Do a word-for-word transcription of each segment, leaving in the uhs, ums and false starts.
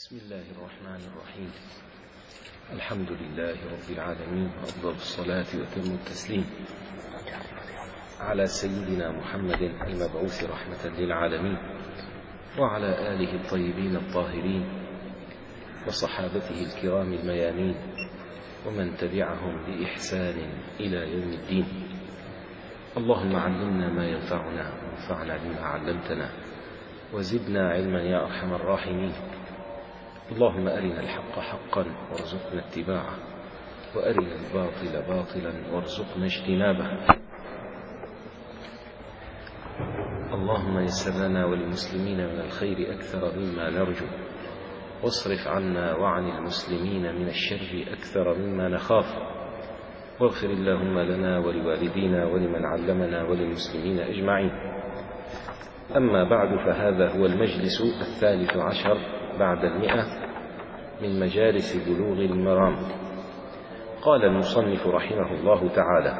بسم الله الرحمن الرحيم. الحمد لله رب العالمين، وأفضل الصلاة وأتم التسليم على سيدنا محمد المبعوث رحمة للعالمين، وعلى آله الطيبين الطاهرين، وصحابته الكرام الميامين، ومن تبعهم بإحسان إلى يوم الدين. اللهم علمنا ما ينفعنا، وانفعنا بما علمتنا، وزدنا علما يا أرحم الراحمين. اللهم أرنا الحق حقا وارزقنا اتباعه، وأرنا الباطل باطلا وارزقنا اجتنابه. اللهم يسر لنا وللمسلمين من الخير أكثر مما نرجو، واصرف عنا وعن المسلمين من الشر أكثر مما نخاف، واغفر اللهم لنا ولوالدينا ولمن علمنا وللمسلمين أجمعين. أما بعد، فهذا هو المجلس الثالث عشر بعد المئة من مجالس بلوغ المرام. قال المصنف رحمه الله تعالى: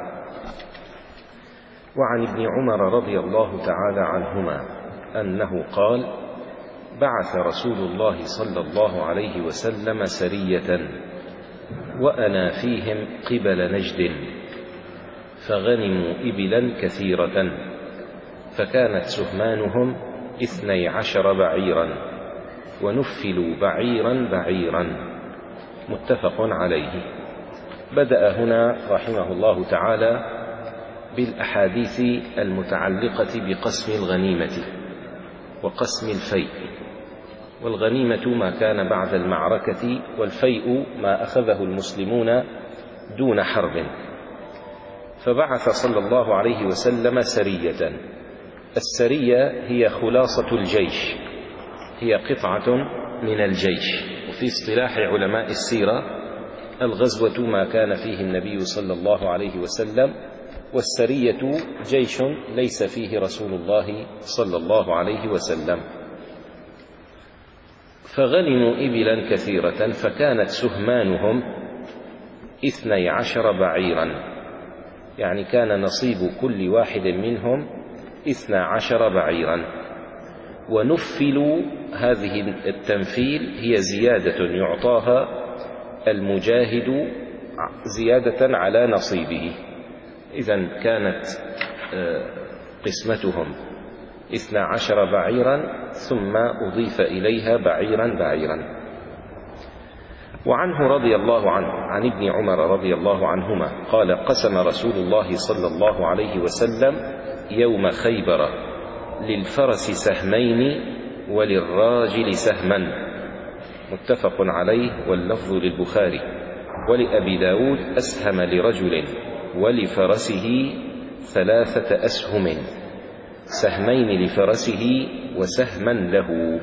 وعن ابن عمر رضي الله تعالى عنهما أنه قال: بعث رسول الله صلى الله عليه وسلم سرية وأنا فيهم قبل نجد، فغنموا إبلا كثيرة، فكانت سهمانهم اثني عشر بعيرا، ونفلوا بعيرا بعيرا. متفق عليه. بدأ هنا رحمه الله تعالى بالأحاديث المتعلقة بقسم الغنيمة وقسم الفيء. والغنيمة ما كان بعد المعركة، والفيء ما أخذه المسلمون دون حرب. فبعث صلى الله عليه وسلم سرية. السرية هي خلاصة الجيش، هي قطعة من الجيش. وفي اصطلاح علماء السيرة الغزوة ما كان فيه النبي صلى الله عليه وسلم، والسرية جيش ليس فيه رسول الله صلى الله عليه وسلم. فغنموا إبلا كثيرة، فكانت سهمانهم اثني عشر بعيرا، يعني كان نصيب كل واحد منهم اثنى عشر بعيرا. ونفلوا، هذه التنفيل هي زيادة يعطاها المجاهد زيادة على نصيبه. إذن كانت قسمتهم اثنى عشر بعيرا، ثم أضيف إليها بعيرا بعيرا. وعنه رضي الله عنه عن ابن عمر رضي الله عنهما قال: قسم رسول الله صلى الله عليه وسلم يوم خيبر للفرس سهمين وللراجل سهما. متفق عليه، واللفظ للبخاري. ولأبي داود: أسهم لرجل ولفرسه ثلاثة أسهم، سهمين لفرسه وسهما له.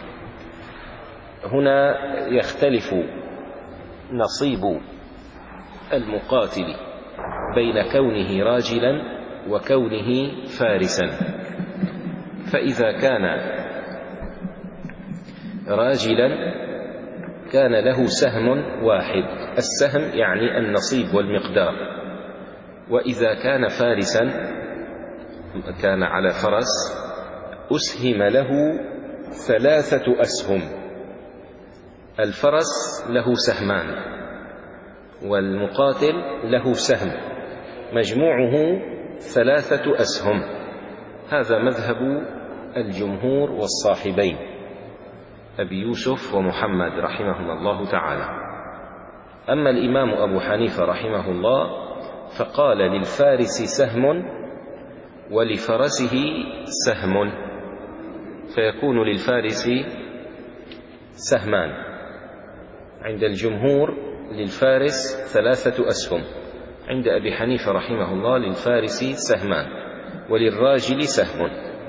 هنا يختلف نصيب المقاتل بين كونه راجلا وكونه فارسا. فإذا كان راجلا كان له سهم واحد، السهم يعني النصيب والمقدار. وإذا كان فارسا، كان على فرس، أسهم له ثلاثة أسهم. الفرس له سهمان، والمقاتل له سهم، مجموعه ثلاثة أسهم. هذا مذهب الجمهور والصاحبين أبي يوسف ومحمد رحمهما الله تعالى. أما الإمام أبو حنيفة رحمه الله فقال: للفارس سهم ولفرسه سهم، فيكون للفارس سهمان. عند الجمهور للفارس ثلاثة أسهم، عند أبي حنيفة رحمه الله للفارس سهمان وللراجل سهم.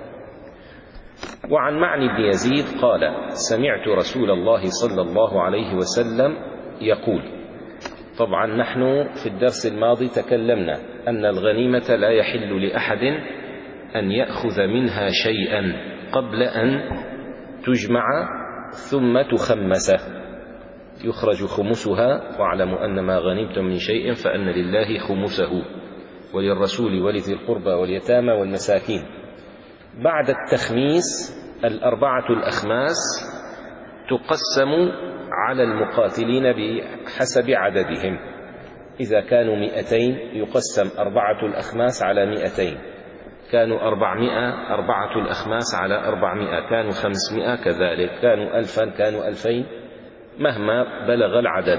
وعن معن بن يزيد قال: سمعت رسول الله صلى الله عليه وسلم يقول. طبعا نحن في الدرس الماضي تكلمنا أن الغنيمة لا يحل لأحد أن يأخذ منها شيئا قبل أن تجمع ثم تخمس، يخرج خمسها. واعلموا أن ما غنمتم من شيء فأن لله خمسه، وللرسول ولذي القربى واليتامى والمساكين. بعد التخميس الأربعة الأخماس تقسم على المقاتلين بحسب عددهم. إذا كانوا مئتين يقسم أربعة الأخماس على مئتين، كانوا أربعمائة أربعة الأخماس على أربعمائة، كانوا خمسمائة كذلك، كانوا ألفا كانوا ألفين، مهما بلغ العدد.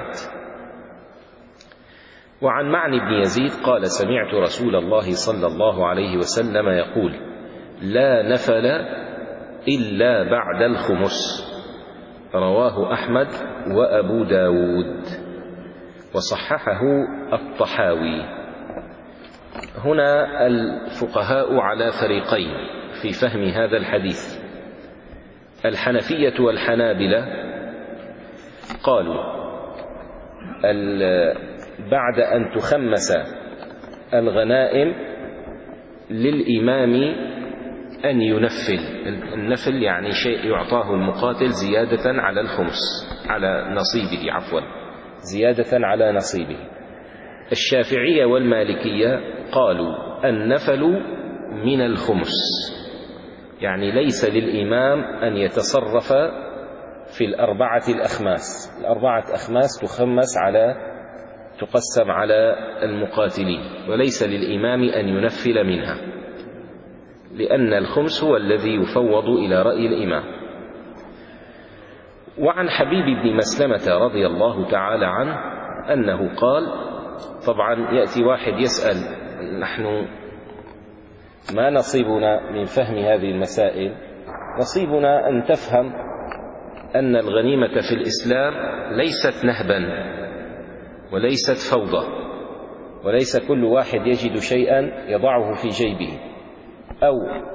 وعن معن بن يزيد قال سمعت رسول الله صلى الله عليه وسلم يقول لا نفل إلا بعد الخمس، رواه أحمد وأبو داود وصححه الطحاوي. هنا الفقهاء على فريقين في فهم هذا الحديث. الحنفية والحنابلة قالوا بعد أن تخمس الغنائم للإمام أن ينفل. النفل يعني شيء يعطاه المقاتل زيادة على الخمس، على نصيبه عفوا زيادة على نصيبه. الشافعية والمالكية قالوا النفل من الخمس، يعني ليس للإمام أن يتصرف في الأربعة الأخماس. الأربعة أخماس تخمس على تقسم على المقاتلين، وليس للإمام أن ينفل منها، لأن الخمس هو الذي يفوض إلى رأي الإمام. وعن حبيب بن مسلمة رضي الله تعالى عنه أنه قال، طبعا يأتي واحد يسأل نحن ما نصيبنا من فهم هذه المسائل؟ نصيبنا أن تفهم أن الغنيمة في الإسلام ليست نهبا وليست فوضى، وليس كل واحد يجد شيئا يضعه في جيبه، أو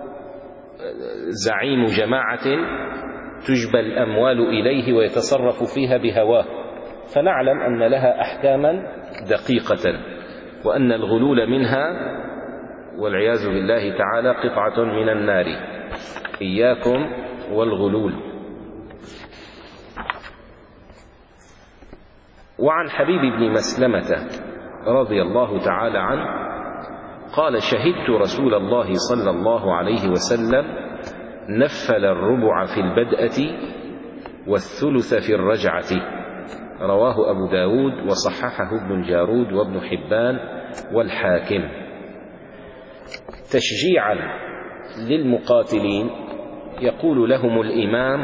زعيم جماعة تجبى الأموال إليه ويتصرف فيها بهواه. فنعلم أن لها أحكاما دقيقة، وأن الغلول منها والعياذ بالله تعالى قطعة من النار. إياكم والغلول. وعن حبيب بن مسلمة رضي الله تعالى عنه قال شهدت رسول الله صلى الله عليه وسلم نفل الربع في البدءة والثلث في الرجعة، رواه أبو داود وصححه ابن جارود وابن حبان والحاكم. تشجيعا للمقاتلين يقول لهم الإمام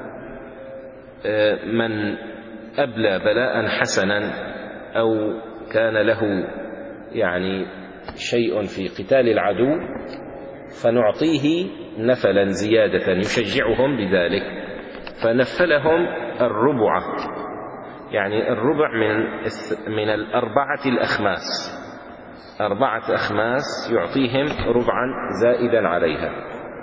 من أبلى بلاء حسنا أو كان له يعني شيء في قتال العدو فنعطيه نفلا زيادة يشجعهم بذلك، فنفلهم الربع، يعني الربع من من الأربعة الأخماس، أربعة أخماس يعطيهم ربعا زائدا عليها.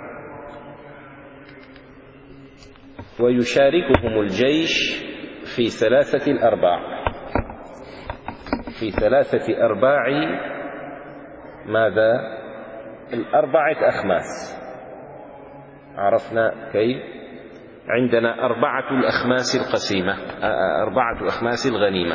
ويشاركهم الجيش في ثلاثة الأرباع، في ثلاثة أرباع ماذا؟ الأربعة أخماس. عرفنا كيف؟ عندنا أربعة الأخماس القسيمة، أربعة أخماس الغنيمة،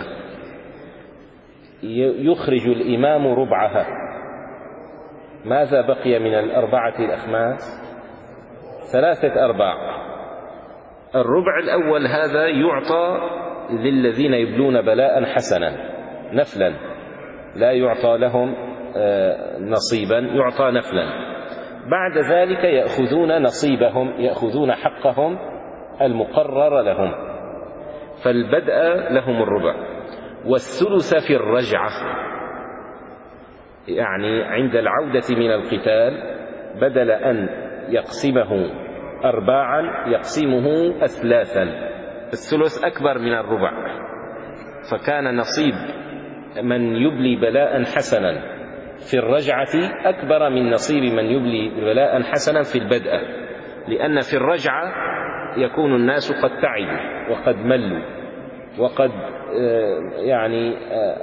يخرج الإمام ربعها. ماذا بقي من الأربعة الأخماس؟ ثلاثة أرباع. الربع الأول هذا يعطى للذين يبلون بلاء حسنا نفلا، لا يعطى لهم نصيبا، يعطى نفلا. بعد ذلك يأخذون نصيبهم، يأخذون حقهم المقرر لهم. فالبدء لهم الربع. والثلث في الرجعة، يعني عند العودة من القتال بدل أن يقسمه أرباعا يقسمه أثلاثا. الثلث أكبر من الربع، فكان نصيب من يبلي بلاء حسنا في الرجعة أكبر من نصيب من يبلي بلاء حسنا في البدء، لأن في الرجعة يكون الناس قد تعبوا وقد ملوا وقد يعني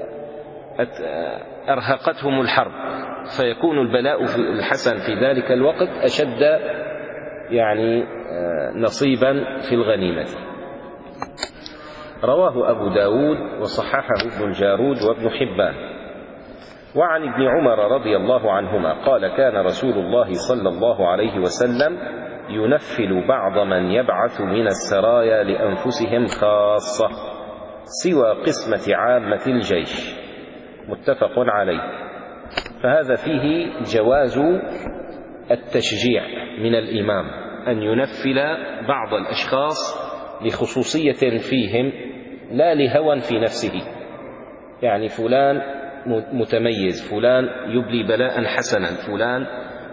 أرهقتهم الحرب، فيكون البلاء الحسن في ذلك الوقت أشد يعني نصيبا في الغنيمة. رواه أبو داود وصححه ابن جارود وابن حبان. وعن ابن عمر رضي الله عنهما قال كان رسول الله صلى الله عليه وسلم ينفل بعض من يبعث من السرايا لأنفسهم خاصة سوى قسمة عامة الجيش، متفق عليه. فهذا فيه جواز التشجيع من الإمام أن ينفل بعض الأشخاص لخصوصية فيهم لا لهوى في نفسه، يعني فلان متميز، فلان يبلي بلاء حسنا، فلان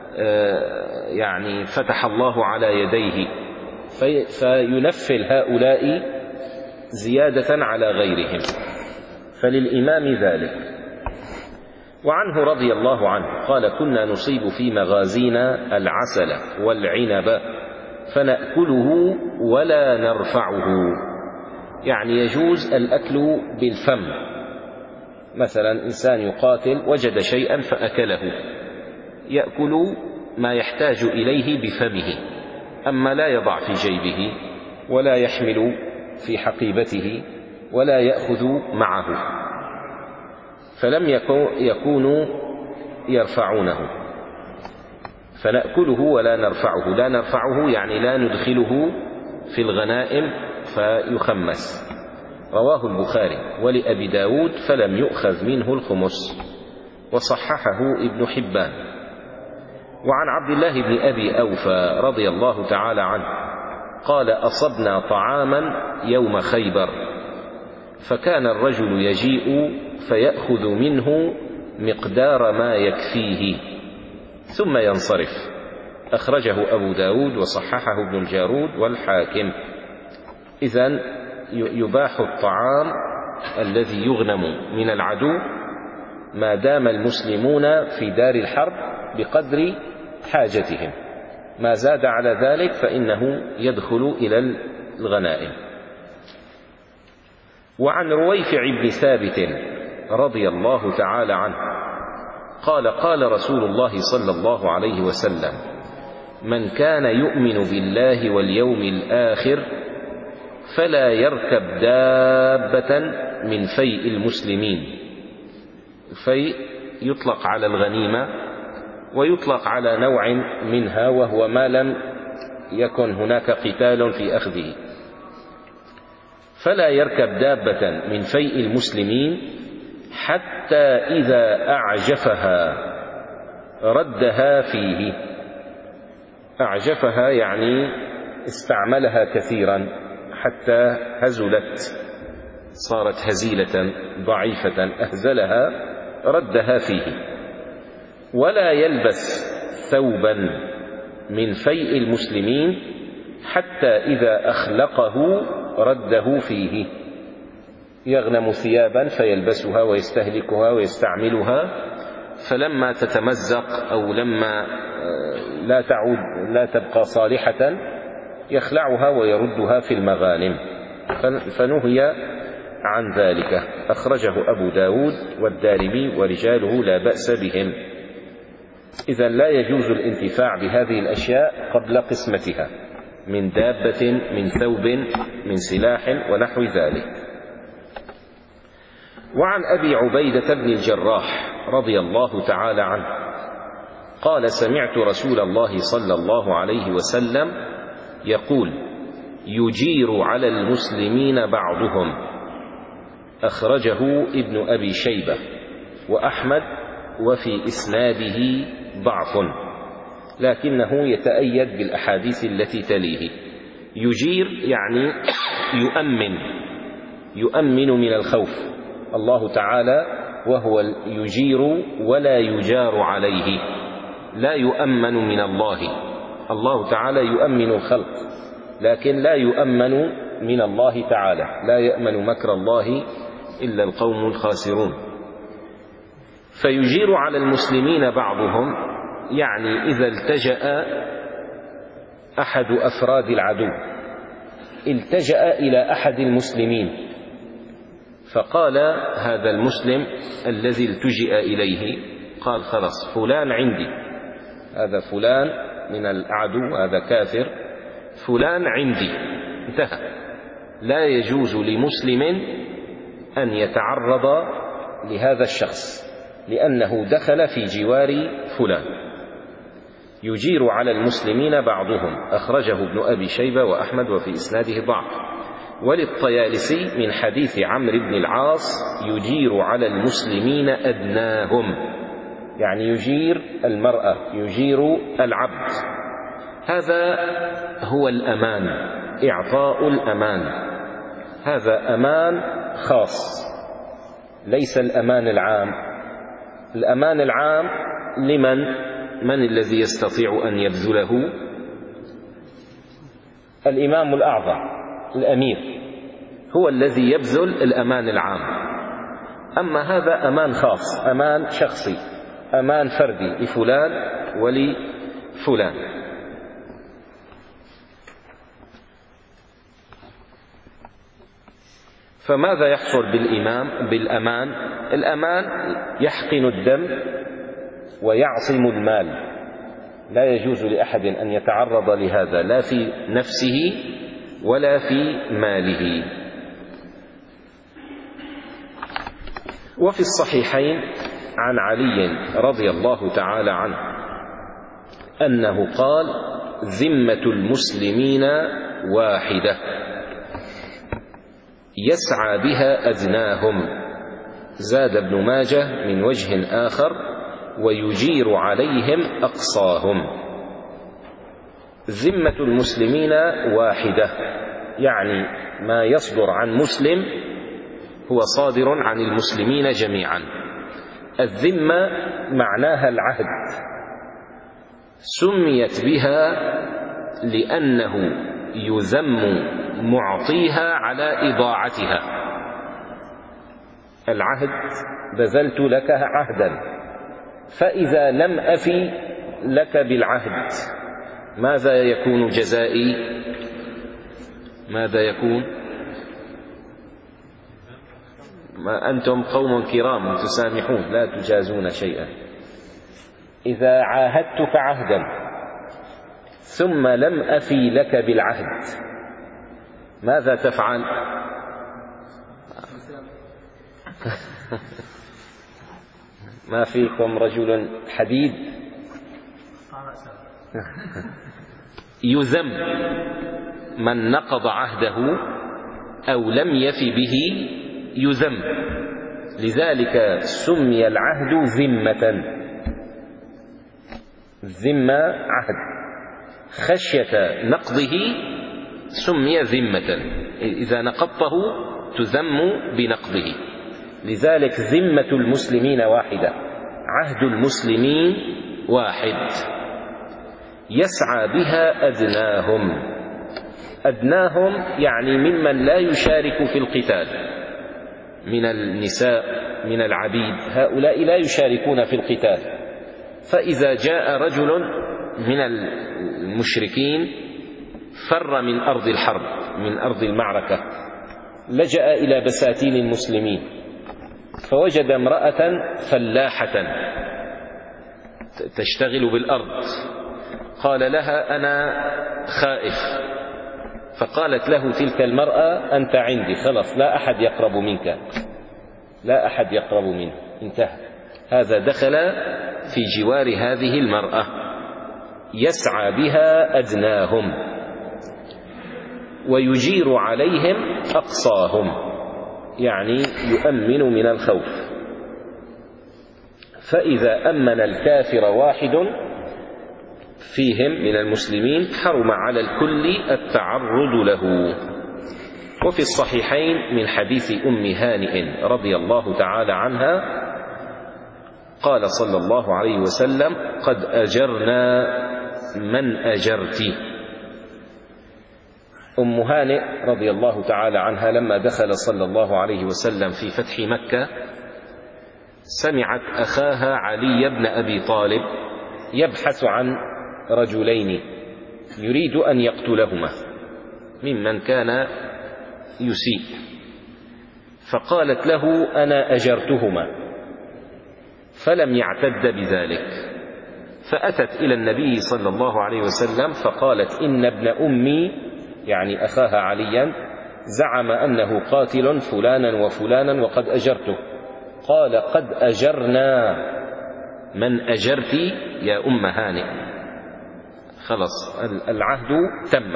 يعني فتح الله على يديه، فينفل هؤلاء زيادة على غيرهم، فللإمام ذلك. وعنه رضي الله عنه قال: كنا نصيب في مغازينا العسل والعنب فنأكله ولا نرفعه، يعني يجوز الأكل بالفم، مثلا إنسان يقاتل وجد شيئا فأكله، يأكل ما يحتاج إليه بفمه، أما لا يضع في جيبه ولا يحمل في حقيبته ولا يأخذ معه، فلم يكونوا يرفعونه. فنأكله ولا نرفعه، لا نرفعه يعني لا ندخله في الغنائم فيخمس. رواه البخاري. ولأبي داود: فلم يؤخذ منه الخمس، وصححه ابن حبان. وعن عبد الله بن أبي أوفى رضي الله تعالى عنه قال: أصبنا طعاما يوم خيبر، فكان الرجل يجيء فيأخذ منه مقدار ما يكفيه ثم ينصرف. أخرجه أبو داود وصححه ابن الجارود والحاكم. إذن يباح الطعام الذي يغنم من العدو ما دام المسلمون في دار الحرب بقدر حاجتهم، ما زاد على ذلك فإنه يدخل إلى الغنائم. وعن رويفع بن ثابت رضي الله تعالى عنه قال: قال رسول الله صلى الله عليه وسلم: من كان يؤمن بالله واليوم الآخر فلا يركب دابة من فيء المسلمين. الفيء يطلق على الغنيمة ويطلق على نوع منها، وهو ما لم يكن هناك قتال في أخذه. فلا يركب دابة من فيء المسلمين حتى إذا أعجفها ردها فيه. أعجفها يعني استعملها كثيرا حتى هزلت، صارت هزيلة ضعيفة، أهزلها ردها فيه. ولا يلبس ثوبا من فيء المسلمين حتى إذا أخلقه رده فيه. يغنم ثيابا فيلبسها ويستهلكها ويستعملها، فلما تتمزق أو لما لا تعود لا تبقى صالحة يخلعها ويردها في المغانم، فنهي عن ذلك. أخرجه أبو داود والدارمي ورجاله لا بأس بهم. إذن لا يجوز الانتفاع بهذه الأشياء قبل قسمتها من دابة، من ثوب، من سلاح ونحو ذلك. وعن أبي عبيدة بن الجراح رضي الله تعالى عنه قال: سمعت رسول الله صلى الله عليه وسلم يقول: يجير على المسلمين بعضهم. أخرجه ابن أبي شيبة وأحمد، وفي إسناده ضعف، لكنه يتأيد بالأحاديث التي تليه. يجير يعني يؤمن، يؤمن من الخوف. الله تعالى وهو يجير ولا يجار عليه، لا يؤمن من الله. الله تعالى يؤمن الخلق لكن لا يؤمن من الله تعالى، لا يأمن مكر الله إلا القوم الخاسرون. فيجير على المسلمين بعضهم، يعني إذا التجأ أحد أفراد العدو، التجأ إلى أحد المسلمين فقال هذا المسلم الذي التجئ إليه، قال: خلاص فلان عندي، هذا فلان من العدو، هذا كافر، فلان عندي، انتهى. لا يجوز لمسلم أن يتعرض لهذا الشخص لأنه دخل في جوار فلان. يجير على المسلمين بعضهم، أخرجه ابن أبي شيبة وأحمد وفي إسناده ضعف. وللطيالسي من حديث عمرو بن العاص يجير على المسلمين أدناهم، يعني يجير المرأة، يجير العبد. هذا هو الأمان، إعطاء الأمان، هذا أمان خاص، ليس الأمان العام. الأمان العام لمن؟ من الذي يستطيع أن يبذله؟ الإمام الأعظم، الأمير، هو الذي يبذل الأمان العام. أما هذا أمان خاص، أمان شخصي، أمان فردي لفلان ولفلان. فماذا يحصل بالإمام بالأمان؟ الأمان يحقن الدم ويعصم المال، لا يجوز لأحد أن يتعرض لهذا، لا في نفسه ولا في ماله. وفي الصحيحين عن علي رضي الله تعالى عنه أنه قال: ذمة المسلمين واحدة يسعى بها أدناهم. زاد ابن ماجه من وجه آخر: ويجير عليهم أقصاهم. ذمة المسلمين واحدة، يعني ما يصدر عن مسلم هو صادر عن المسلمين جميعا. الذمة معناها العهد، سميت بها لأنه يذم معطيها على إضاعتها. العهد، بذلت لك عهدا، فإذا لم أفي لك بالعهد ماذا يكون جزائي؟ ماذا يكون؟ ما أنتم قوم كرام تسامحون لا تجازون شيئا. إذا عاهدتك عهدا ثم لم أفي لك بالعهد ماذا تفعل؟ ما فيكم رجل حديد؟ يذم من نقض عهده أو لم يف به، يذم. لذلك سمي العهد ذمة. الذمة عهد، خشية نقضه سمي ذمة، إذا نقضته تذم بنقضه. لذلك ذمة المسلمين واحدة، عهد المسلمين واحد، يسعى بها أدناهم. أدناهم يعني ممن لا يشارك في القتال، من النساء، من العبيد، هؤلاء لا يشاركون في القتال. فإذا جاء رجل من المشركين فر من أرض الحرب، من أرض المعركة، لجأ إلى بساتين المسلمين، فوجد امرأة فلاحة تشتغل بالأرض، قال لها: أنا خائف. فقالت له تلك المرأة: أنت عندي، خلاص لا أحد يقرب منك، لا أحد يقرب منه، انتهى. هذا دخل في جوار هذه المرأة، يسعى بها أدناهم ويجير عليهم أقصاهم، يعني يؤمن من الخوف. فإذا أمن الكافر واحد فيهم من المسلمين حرم على الكل التعرض له. وفي الصحيحين من حديث أم هانئ رضي الله تعالى عنها قال صلى الله عليه وسلم: قد أجرنا من أجرت. أم هانئ رضي الله تعالى عنها لما دخل صلى الله عليه وسلم في فتح مكة سمعت أخاها علي بن أبي طالب يبحث عن رجلين يريد أن يقتلهما ممن كان يسيء، فقالت له: أنا أجرتهما، فلم يعتد بذلك. فأتت إلى النبي صلى الله عليه وسلم فقالت: إن ابن أمي، يعني أخاها عليا، زعم أنه قاتل فلانا وفلانا وقد أجرته. قال: قد أجرنا من أجرت يا أم هانئ. خلاص العهد تم.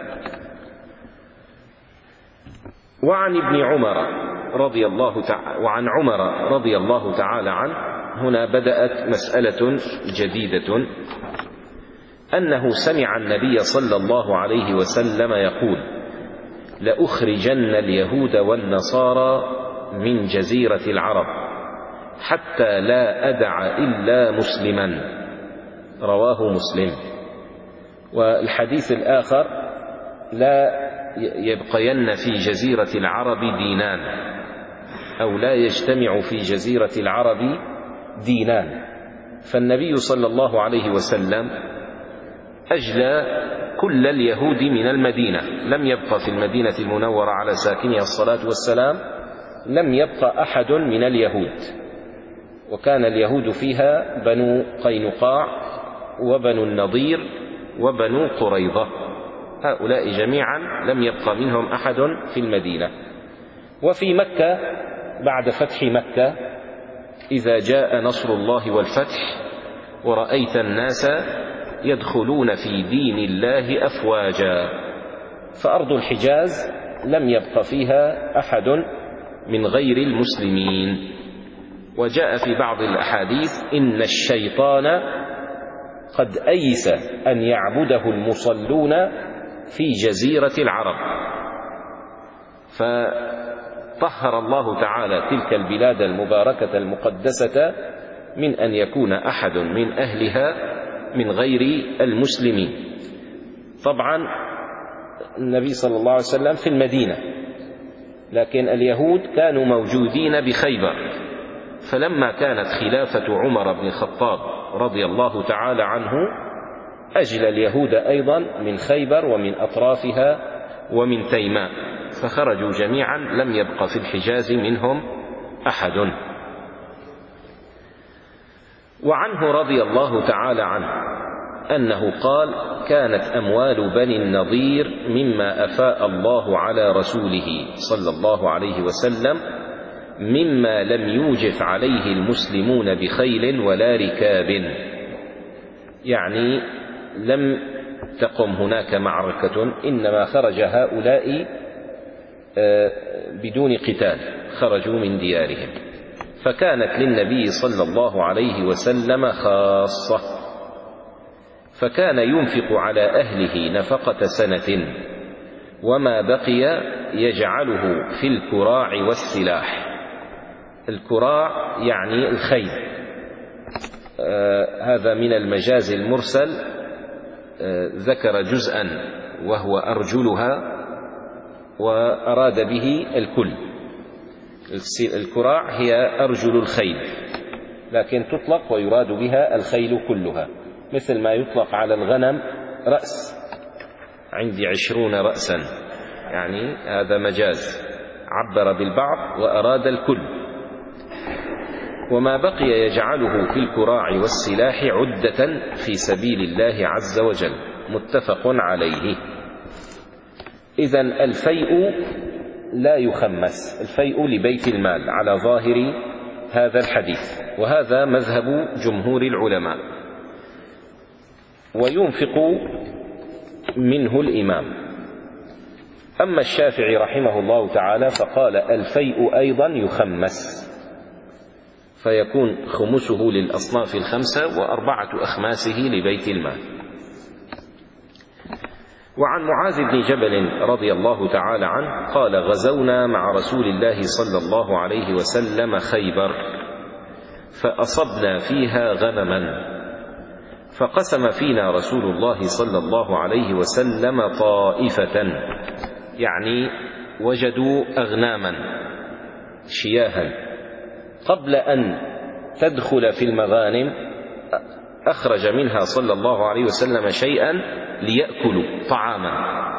وعن ابن عمر رضي الله تعالى وعن عمر رضي الله تعالى عنه، هنا بدأت مسألة جديدة، أنه سمع النبي صلى الله عليه وسلم يقول: لأخرجن اليهود والنصارى من جزيرة العرب حتى لا أدع إلا مسلما، رواه مسلم. والحديث الآخر: لا يبقين في جزيرة العرب دينان، أو لا يجتمع في جزيرة العرب دينان. فالنبي صلى الله عليه وسلم أجلى كل اليهود من المدينة، لم يبقى في المدينة المنورة على ساكنها الصلاة والسلام لم يبقى أحد من اليهود، وكان اليهود فيها بنو قينقاع وبنو النضير وبنو قريظة، هؤلاء جميعا لم يبقى منهم أحد في المدينة. وفي مكة بعد فتح مكة: إذا جاء نصر الله والفتح ورأيت الناس يدخلون في دين الله أفواجا، فأرض الحجاز لم يبق فيها أحد من غير المسلمين. وجاء في بعض الأحاديث: إن الشيطان قد أيس أن يعبده المصلون في جزيرة العرب. فطهر الله تعالى تلك البلاد المباركة المقدسة من أن يكون أحد من أهلها من غير المسلمين. طبعا النبي صلى الله عليه وسلم في المدينة، لكن اليهود كانوا موجودين بخيبر. فلما كانت خلافة عمر بن الخطاب رضي الله تعالى عنه أجل اليهود أيضا من خيبر ومن أطرافها ومن تيماء، فخرجوا جميعا، لم يبق في الحجاز منهم أحد. وعنه رضي الله تعالى عنه أنه قال: كانت أموال بني النضير مما أفاء الله على رسوله صلى الله عليه وسلم مما لم يوجف عليه المسلمون بخيل ولا ركاب، يعني لم تقم هناك معركة، إنما خرج هؤلاء بدون قتال، خرجوا من ديارهم، فكانت للنبي صلى الله عليه وسلم خاصة، فكان ينفق على أهله نفقة سنة، وما بقي يجعله في الكراع والسلاح. الكراع يعني الخيل، آه هذا من المجاز المرسل، آه ذكر جزءا وهو أرجلها وأراد به الكل. الكراع هي أرجل الخيل، لكن تطلق ويراد بها الخيل كلها، مثل ما يطلق على الغنم رأس، عندي عشرون رأسا، يعني هذا مجاز، عبر بالبعض وأراد الكل. وما بقي يجعله في الكراع والسلاح عدة في سبيل الله عز وجل، متفق عليه. إذن الفيء لا يخمس، الفيء لبيت المال على ظاهر هذا الحديث، وهذا مذهب جمهور العلماء، وينفق منه الإمام. أما الشافعي رحمه الله تعالى فقال: الفيء أيضا يخمس، فيكون خمسه للأصناف الخمسة وأربعة أخماسه لبيت المال. وعن معاذ بن جبل رضي الله تعالى عنه قال: غزونا مع رسول الله صلى الله عليه وسلم خيبر، فأصبنا فيها غنما، فقسم فينا رسول الله صلى الله عليه وسلم طائفة، يعني وجدوا أغناما شياها، قبل أن تدخل في المغانم أخرج منها صلى الله عليه وسلم شيئا ليأكلوا طعاما،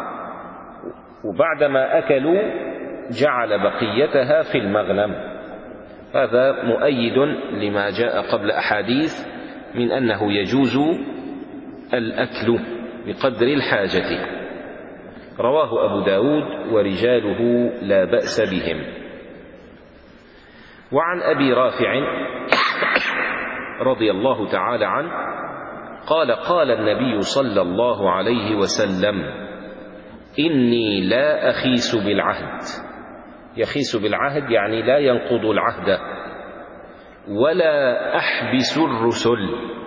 وبعدما أكلوا جعل بقيتها في المغنم. هذا مؤيد لما جاء قبل أحاديث من أنه يجوز الأكل بقدر الحاجة، رواه أبو داود ورجاله لا بأس بهم. وعن أبي رافع رضي الله تعالى عنه قال: قال النبي صلى الله عليه وسلم: إني لا أخيس بالعهد. يخيس بالعهد يعني لا ينقض العهد، ولا أحبس الرسل.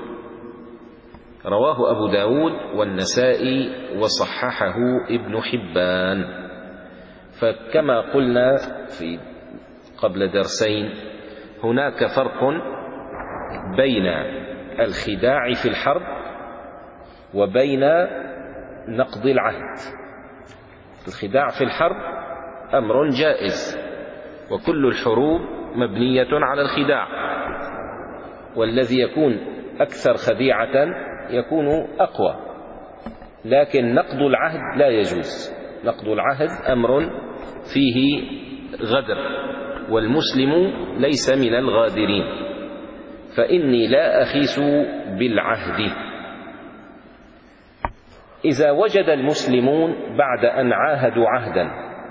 رواه أبو داود والنسائي وصححه ابن حبان. فكما قلنا في قبل درسين، هناك فرق بين الخداع في الحرب وبين نقض العهد. الخداع في الحرب أمر جائز، وكل الحروب مبنية على الخداع، والذي يكون أكثر خديعة يكون أقوى. لكن نقض العهد لا يجوز. نقض العهد أمر فيه غدر، والمسلم ليس من الغادرين. فإني لا أخيس بالعهد. إذا وجد المسلمون بعد أن عاهدوا عهدا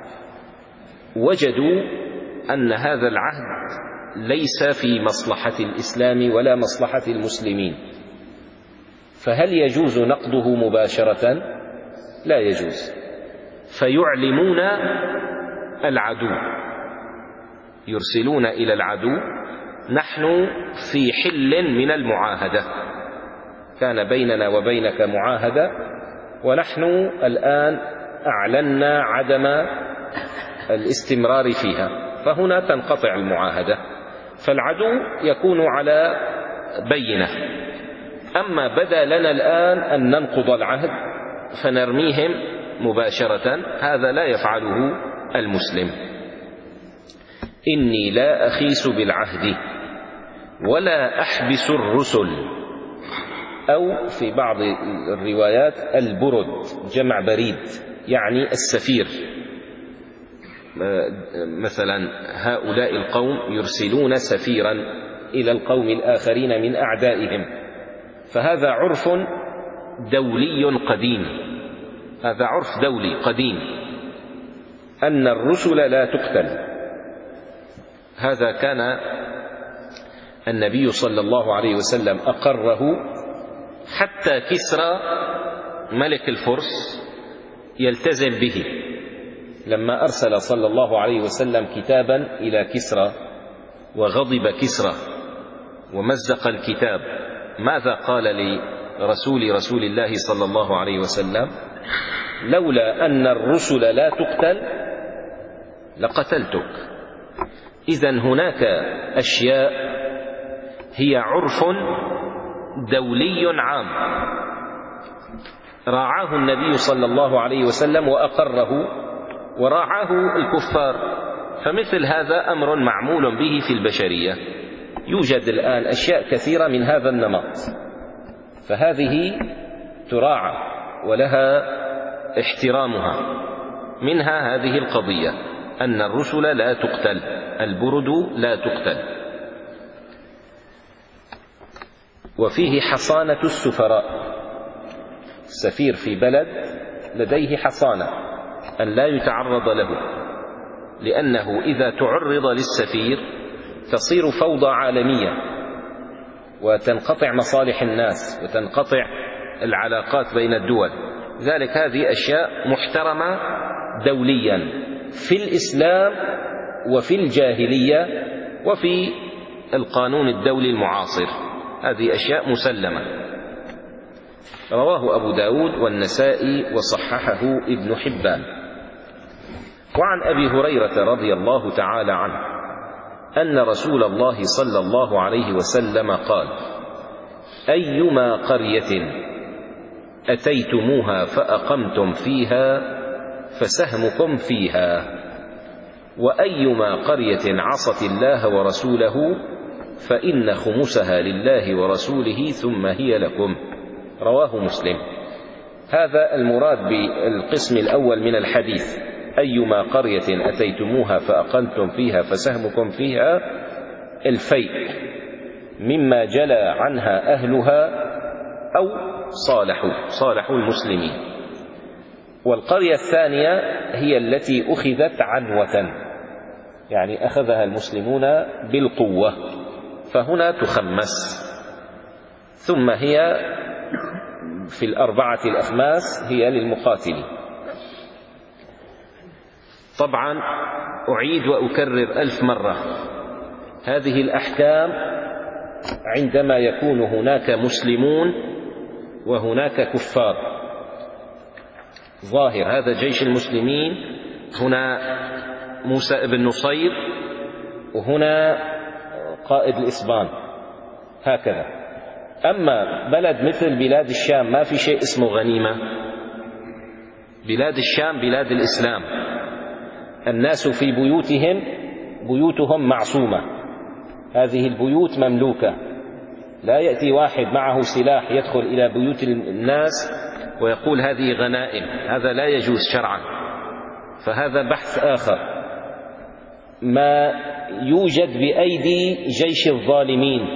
وجدوا أن هذا العهد ليس في مصلحة الإسلام ولا مصلحة المسلمين، فهل يجوز نقضه مباشرة؟ لا يجوز. فيعلمون العدو، يرسلون إلى العدو: نحن في حل من المعاهدة، كان بيننا وبينك معاهدة، ونحن الآن أعلنا عدم الاستمرار فيها، فهنا تنقطع المعاهدة. فالعدو يكون على بينة. أما بدا لنا الآن أن ننقض العهد فنرميهم مباشرة، هذا لا يفعله المسلم. إني لا أخيس بالعهد ولا أحبس الرسل، أو في بعض الروايات البرد، جمع بريد، يعني السفير. مثلا هؤلاء القوم يرسلون سفيرا إلى القوم الآخرين من أعدائهم، فهذا عرف دولي قديم، هذا عرف دولي قديم أن الرسل لا تقتل. هذا كان النبي صلى الله عليه وسلم أقره، حتى كسرى ملك الفرس يلتزم به. لما أرسل صلى الله عليه وسلم كتابا إلى كسرى وغضب كسرى ومزق الكتاب، ماذا قال لرسول رسول الله صلى الله عليه وسلم؟ لولا أن الرسل لا تقتل لقتلتك. إذن هناك أشياء هي عرف دولي عام راعاه النبي صلى الله عليه وسلم وأقره، وراعاه الكفار. فمثل هذا أمر معمول به في البشرية. يوجد الآن أشياء كثيرة من هذا النمط، فهذه تراعى ولها احترامها. منها هذه القضية أن الرسل لا تقتل، البرد لا تقتل. وفيه حصانة السفراء. السفير في بلد لديه حصانة أن لا يتعرض له، لأنه إذا تعرض للسفير تصير فوضى عالمية وتنقطع مصالح الناس وتنقطع العلاقات بين الدول. ذلك هذه أشياء محترمة دوليا في الإسلام وفي الجاهلية وفي القانون الدولي المعاصر، هذه أشياء مسلمة. رواه أبو داود والنسائي وصححه ابن حبان. وعن أبي هريرة رضي الله تعالى عنه أن رسول الله صلى الله عليه وسلم قال: أيما قرية أتيتموها فأقمتم فيها فسهمكم فيها، وأيما قرية عصت الله ورسوله فإن خمسها لله ورسوله ثم هي لكم. رواه مسلم. هذا المراد بالقسم الأول من الحديث: أيما قرية أتيتموها فأقمتم فيها فسهمكم فيها، الفيء مما جلى عنها أهلها أو صالحوا صالحوا المسلمين. والقرية الثانية هي التي أخذت عنوة، يعني أخذها المسلمون بالقوة، فهنا تخمس، ثم هي في الأربعة الأخماس هي للمقاتل. طبعا أعيد وأكرر ألف مرة، هذه الأحكام عندما يكون هناك مسلمون وهناك كفار. ظاهر هذا جيش المسلمين، هنا موسى بن نصير وهنا قائد الإسبان، هكذا. أما بلد مثل بلاد الشام ما في شيء اسمه غنيمة. بلاد الشام بلاد الإسلام، الناس في بيوتهم بيوتهم معصومة، هذه البيوت مملوكة، لا يأتي واحد معه سلاح يدخل إلى بيوت الناس ويقول هذه غنائم، هذا لا يجوز شرعا، فهذا بحث آخر. ما يوجد بأيدي جيش الظالمين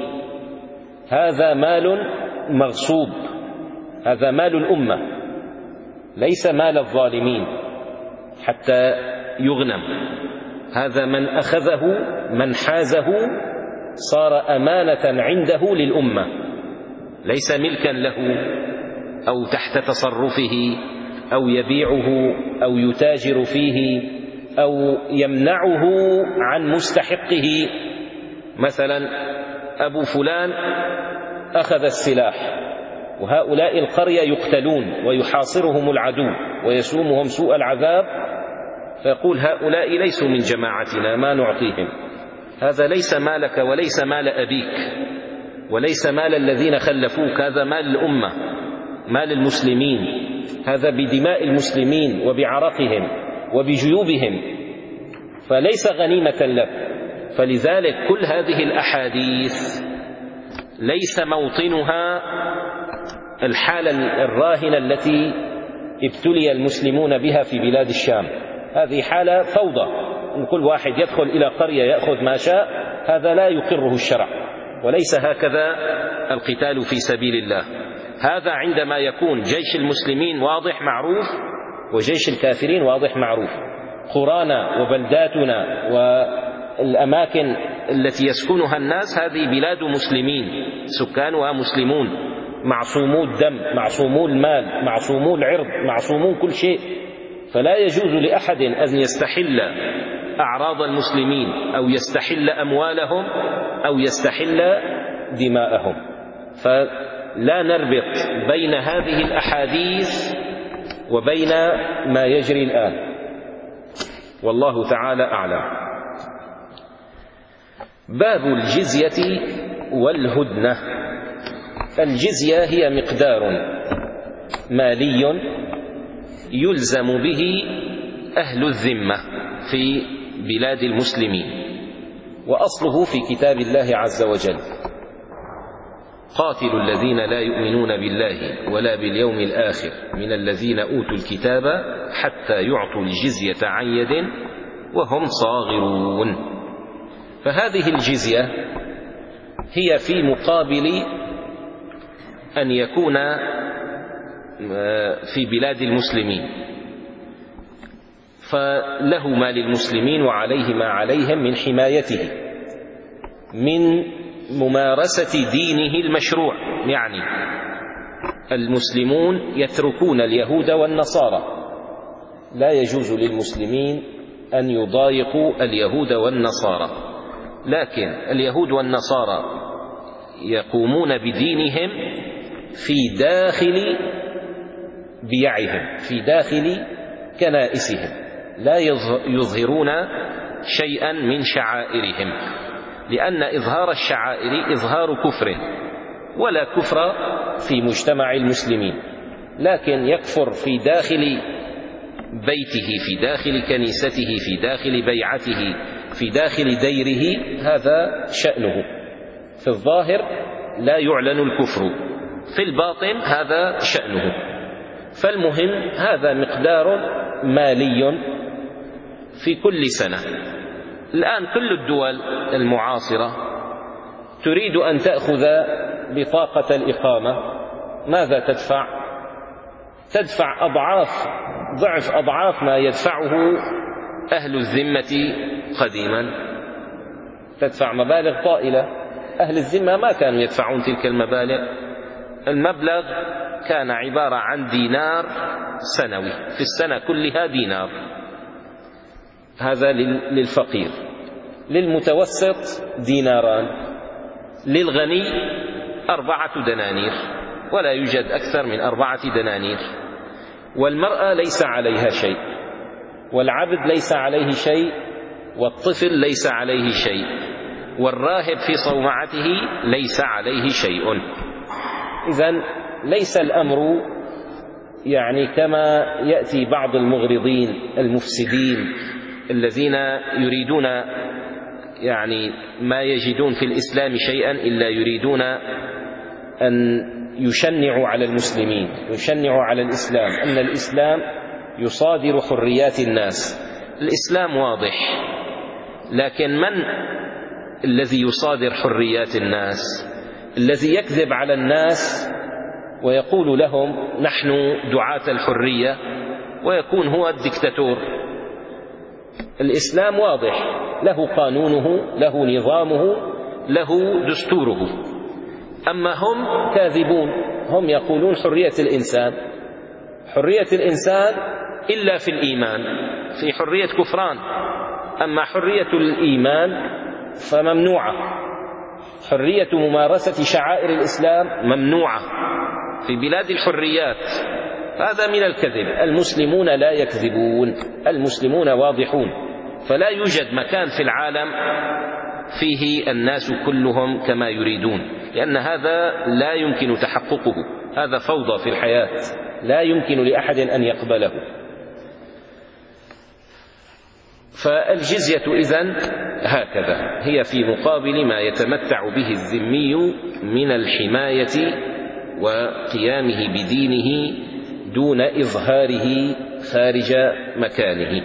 هذا مال مغصوب، هذا مال الأمة ليس مال الظالمين حتى يغنم، هذا من أخذه من حازه صار أمانة عنده للأمة، ليس ملكا له أو تحت تصرفه أو يبيعه أو يتاجر فيه أو يمنعه عن مستحقه. مثلا أبو فلان أخذ السلاح وهؤلاء القرية يقتلون ويحاصرهم العدو ويسومهم سوء العذاب، فيقول هؤلاء ليسوا من جماعتنا ما نعطيهم، هذا ليس مالك وليس مال أبيك وليس مال الذين خلفوك، هذا مال الأمة مال المسلمين، هذا بدماء المسلمين وبعرقهم وبجيوبهم، فليس غنيمة لك. فلذلك كل هذه الأحاديث ليس موطنها الحالة الراهنة التي ابتلي المسلمون بها في بلاد الشام، هذه حالة فوضى، إن كل واحد يدخل إلى قرية يأخذ ما شاء، هذا لا يقره الشرع، وليس هكذا القتال في سبيل الله. هذا عندما يكون جيش المسلمين واضح معروف وجيش الكافرين واضح معروف. قرانا وبلداتنا والأماكن التي يسكنها الناس هذه بلاد مسلمين، سكانها مسلمون، معصومو الدم، معصومو المال، معصومو العرض، معصومون كل شيء، فلا يجوز لأحد أن يستحل أعراض المسلمين أو يستحل أموالهم أو يستحل دماءهم. فلا نربط بين هذه الأحاديث وبين ما يجري الآن، والله تعالى أعلم. باب الجزية والهدنة. الجزية هي مقدار مالي يلزم به أهل الذمة في بلاد المسلمين، وأصله في كتاب الله عز وجل: قاتلوا الذين لا يؤمنون بالله ولا باليوم الآخر من الذين أوتوا الكتاب حتى يعطوا الجزية عن يد وهم صاغرون. فهذه الجزية هي في مقابل أن يكون في بلاد المسلمين، فله ما للمسلمين وعليه ما عليهم من حمايته، من ممارسة دينه المشروع. يعني المسلمون يتركون اليهود والنصارى، لا يجوز للمسلمين أن يضايقوا اليهود والنصارى، لكن اليهود والنصارى يقومون بدينهم في داخل بيعهم، في داخل كنائسهم، لا يظهرون شيئا من شعائرهم، لأن إظهار الشعائر إظهار كفر، ولا كفر في مجتمع المسلمين، لكن يكفر في داخل بيته، في داخل كنيسته، في داخل بيعته، في داخل ديره، هذا شأنه. في الظاهر لا يعلن الكفر، في الباطن هذا شأنه. فالمهم هذا مقدار مالي في كل سنة. الآن كل الدول المعاصرة تريد أن تأخذ بطاقة الإقامة، ماذا تدفع؟ تدفع أضعاف ضعف أضعاف ما يدفعه أهل الذمة قديما، تدفع مبالغ طائلة. أهل الذمة ما كانوا يدفعون تلك المبالغ، المبلغ كان عبارة عن دينار سنوي، في السنة كلها دينار، هذا للفقير. للمتوسط ديناران، للغني أربعة دنانير، ولا يوجد أكثر من أربعة دنانير. والمرأة ليس عليها شيء، والعبد ليس عليه شيء، والطفل ليس عليه شيء، والراهب في صومعته ليس عليه شيء. إذن ليس الأمر يعني كما يأتي بعض المغرضين المفسدين الذين يريدون يعني ما يجدون في الإسلام شيئا إلا يريدون أن يشنعوا على المسلمين، يشنعوا على الإسلام، أن الإسلام يصادر حريات الناس. الإسلام واضح، لكن من الذي يصادر حريات الناس؟ الذي يكذب على الناس ويقول لهم نحن دعاة الحرية ويكون هو الدكتاتور. الإسلام واضح، له قانونه، له نظامه، له دستوره. أما هم كاذبون، هم يقولون حرية الإنسان، حرية الإنسان إلا في الإيمان، في حرية كفران. أما حرية الإيمان فممنوعة، حرية ممارسة شعائر الإسلام ممنوعة في بلاد الحريات. هذا من الكذب. المسلمون لا يكذبون، المسلمون واضحون، فلا يوجد مكان في العالم فيه الناس كلهم كما يريدون، لأن هذا لا يمكن تحققه، هذا فوضى في الحياة لا يمكن لأحد أن يقبله. فالجزية إذن هكذا هي في مقابل ما يتمتع به الذمي من الحماية وقيامه بدينه دون إظهاره خارج مكانه.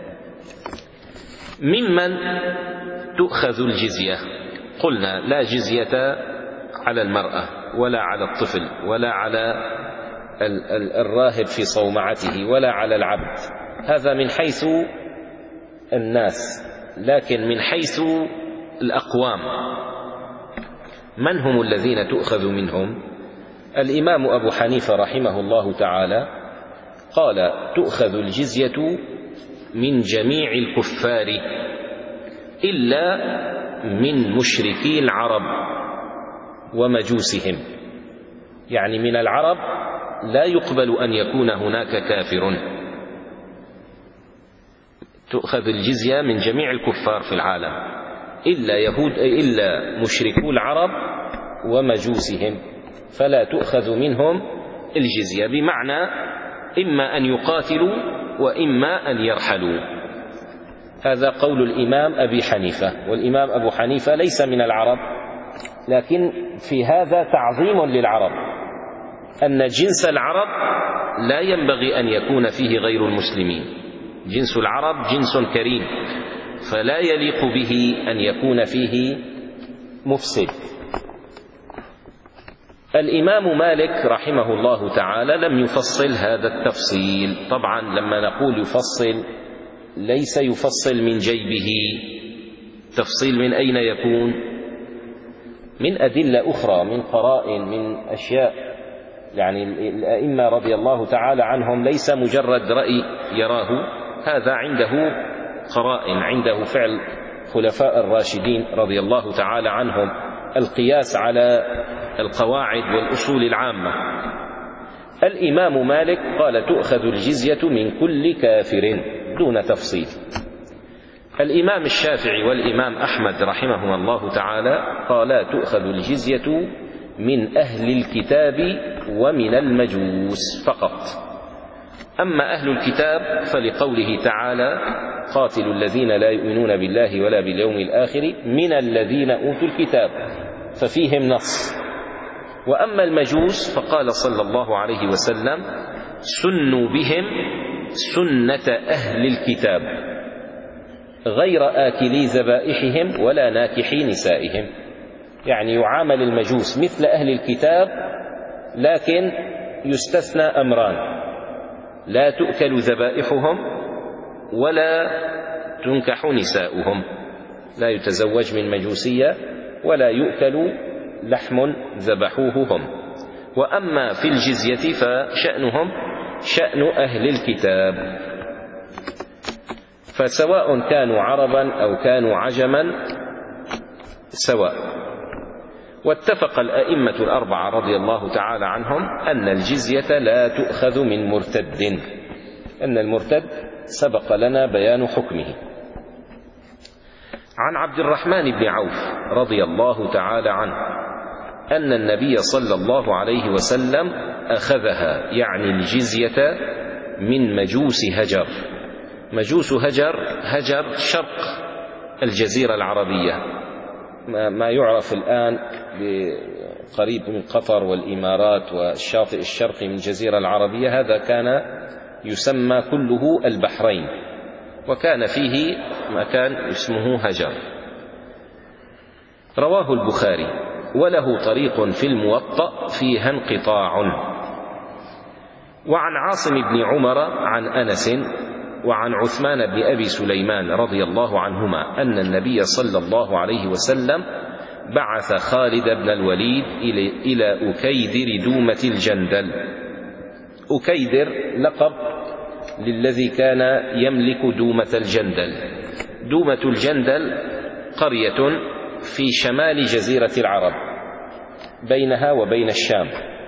ممن تؤخذ الجزية؟ قلنا لا جزية على المرأة ولا على الطفل ولا على الراهب في صومعته ولا على العبد، هذا من حيث الناس. لكن من حيث الأقوام، من هم الذين تؤخذ منهم؟ الإمام أبو حنيفة رحمه الله تعالى قال تؤخذ الجزية من جميع الكفار إلا من مشركي العرب ومجوسهم، يعني من العرب لا يقبل أن يكون هناك كافر، تؤخذ الجزية من جميع الكفار في العالم إلا يهود إلا مشركو العرب ومجوسهم، فلا تؤخذ منهم الجزية، بمعنى إما أن يقاتلوا وإما أن يرحلوا. هذا قول الإمام أبي حنيفة، والإمام أبو حنيفة ليس من العرب، لكن في هذا تعظيم للعرب، أن جنس العرب لا ينبغي أن يكون فيه غير المسلمين، جنس العرب جنس كريم، فلا يليق به أن يكون فيه مفسد. الإمام مالك رحمه الله تعالى لم يفصل هذا التفصيل. طبعا لما نقول يفصل ليس يفصل من جيبه، تفصيل من أين يكون؟ من أدلة أخرى، من قرائن، من أشياء. يعني الأئمة رضي الله تعالى عنهم ليس مجرد رأي يراه، هذا عنده قرائن، عنده فعل خلفاء الراشدين رضي الله تعالى عنهم، القياس على القواعد والأصول العامة. الإمام مالك قال تؤخذ الجزية من كل كافر دون تفصيل. الإمام الشافعي والإمام أحمد رحمهما الله تعالى قال تؤخذ الجزية من أهل الكتاب ومن المجوس فقط. أما أهل الكتاب فلقوله تعالى قاتلوا الذين لا يؤمنون بالله ولا باليوم الآخر من الذين أوتوا الكتاب، ففيهم نص. وأما المجوس فقال صلى الله عليه وسلم سنوا بهم سنة أهل الكتاب غير آكلي ذبائحهم ولا ناكحي نسائهم، يعني يعامل المجوس مثل أهل الكتاب، لكن يستثنى أمران: لا تؤكل ذبائحهم ولا تنكح نساؤهم، لا يتزوج من مجوسية ولا يؤكل لحم ذبحوه هم. وأما في الجزية فشأنهم شأن أهل الكتاب، فسواء كانوا عربا أو كانوا عجما سواء. واتفق الأئمة الأربعة رضي الله تعالى عنهم أن الجزية لا تؤخذ من مرتد، أن المرتد سبق لنا بيان حكمه. عن عبد الرحمن بن عوف رضي الله تعالى عنه أن النبي صلى الله عليه وسلم أخذها، يعني الجزية، من مجوس هجر. مجوس هجر هجر شرق الجزيرة العربية، ما يعرف الآن قريب من قطر والإمارات والشاطئ الشرقي من الجزيرة العربية، هذا كان يسمى كله البحرين، وكان فيه مكان اسمه هجر. رواه البخاري وله طريق في الموطأ فيها انقطاع. وعن عاصم بن عمر عن أنس وعن عثمان بن أبي سليمان رضي الله عنهما أن النبي صلى الله عليه وسلم بعث خالد بن الوليد إلى أكيدر دومة الجندل. أكيدر لقب للذي كان يملك دومة الجندل. دومة الجندل قرية في شمال جزيرة العرب بينها وبين الشام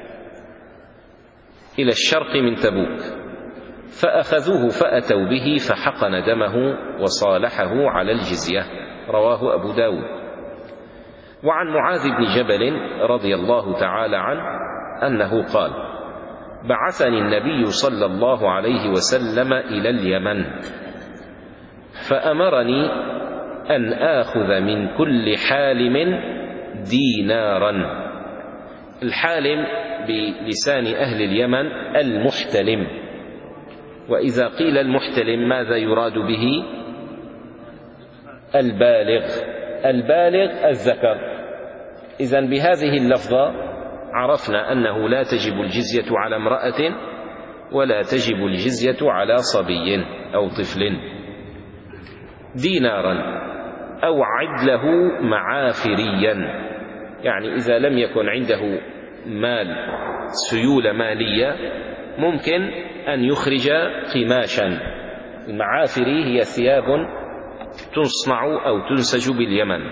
إلى الشرق من تبوك، فأخذوه فأتوا به فحقن دمه وصالحه على الجزية. رواه أبو داود. وعن معاذ بن جبل رضي الله تعالى عنه أنه قال: بعثني النبي صلى الله عليه وسلم إلى اليمن فأمرني أن آخذ من كل حالم دينارا. الحالم بلسان أهل اليمن المحتلم، وإذا قيل المحتلم ماذا يراد به؟ البالغ، البالغ الذكر. إذن بهذه اللفظة عرفنا أنه لا تجب الجزية على امرأة ولا تجب الجزية على صبي أو طفل. دينارا أو عدله معافريا، يعني إذا لم يكن عنده مال سيولة مالية ممكن أن يخرج قماشا. المعافري هي ثياب تصنع أو تنسج باليمن.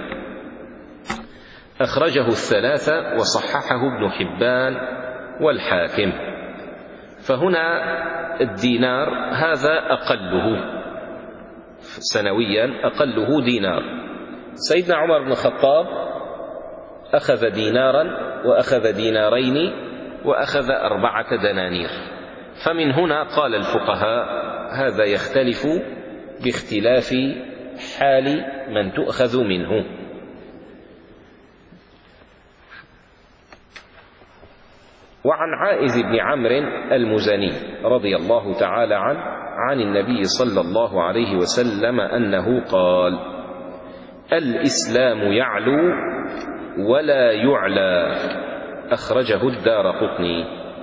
أخرجه الثلاثة وصححه ابن حبان والحاكم. فهنا الدينار هذا أقله سنويا، أقله دينار. سيدنا عمر بن الخطاب أخذ دينارا وأخذ دينارين وأخذ أربعة دنانير. فمن هنا قال الفقهاء هذا يختلف باختلاف حال من تؤخذ منه. وعن عائذ بن عمرو المزني رضي الله تعالى عنه عن النبي صلى الله عليه وسلم أنه قال: الإسلام يعلو ولا يعلى. أخرجه الدارقطني.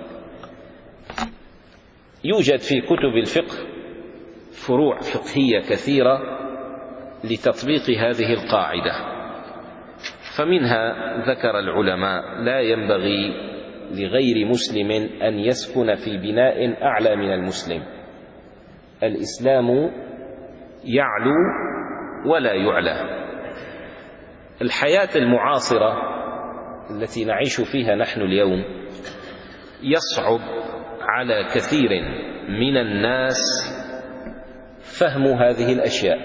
يوجد في كتب الفقه فروع فقهية كثيرة لتطبيق هذه القاعدة، فمنها ذكر العلماء: لا ينبغي لغير مسلم أن يسكن في بناء أعلى من المسلم. الإسلام يعلو ولا يعلى. الحياة المعاصرة التي نعيش فيها نحن اليوم يصعب على كثير من الناس فهم هذه الأشياء،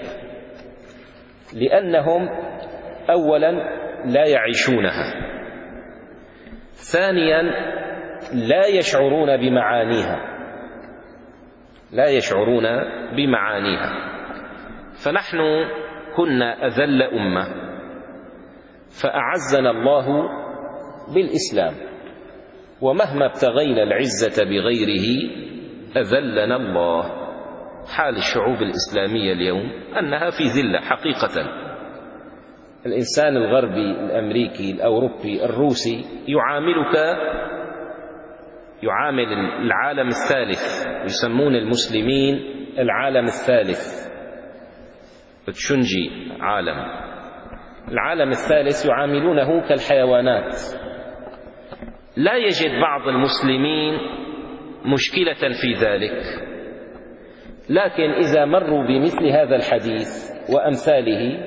لأنهم أولا لا يعيشونها، ثانيا لا يشعرون بمعانيها لا يشعرون بمعانيها فنحن كنا أذل أمة، فأعزنا الله بالإسلام، ومهما ابتغينا العزة بغيره أذلنا الله. حال الشعوب الإسلامية اليوم أنها في ذلة حقيقة. الإنسان الغربي الأمريكي الأوروبي الروسي يعاملك يعامل العالم الثالث، يسمون المسلمين العالم الثالث، تشنجي عالم العالم الثالث، يعاملونه كالحيوانات. لا يجد بعض المسلمين مشكلة في ذلك، لكن إذا مروا بمثل هذا الحديث وأمثاله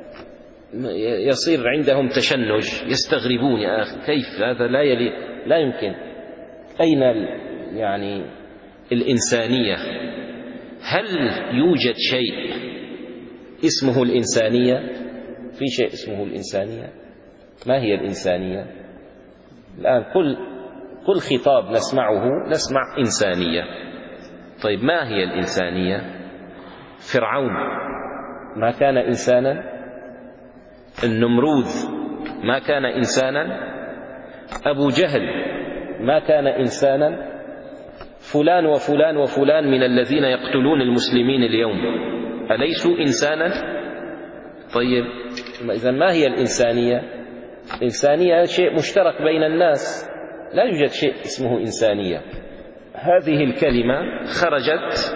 يصير عندهم تشنج، يستغربون، يا أخي كيف هذا؟ لا يلي لا يمكن. أين يعني الإنسانية؟ هل يوجد شيء اسمه الإنسانية؟ في شيء اسمه الإنسانية؟ ما هي الإنسانية؟ الآن كل كل خطاب نسمعه نسمع إنسانية. طيب ما هي الإنسانية؟ فرعون ما كان إنسانا؟ النمرود ما كان إنسانا؟ أبو جهل ما كان إنسانا؟ فلان وفلان وفلان من الذين يقتلون المسلمين اليوم أليسوا إنسانا؟ طيب إذن ما هي الإنسانية؟ الإنسانية شيء مشترك بين الناس، لا يوجد شيء اسمه إنسانية. هذه الكلمة خرجت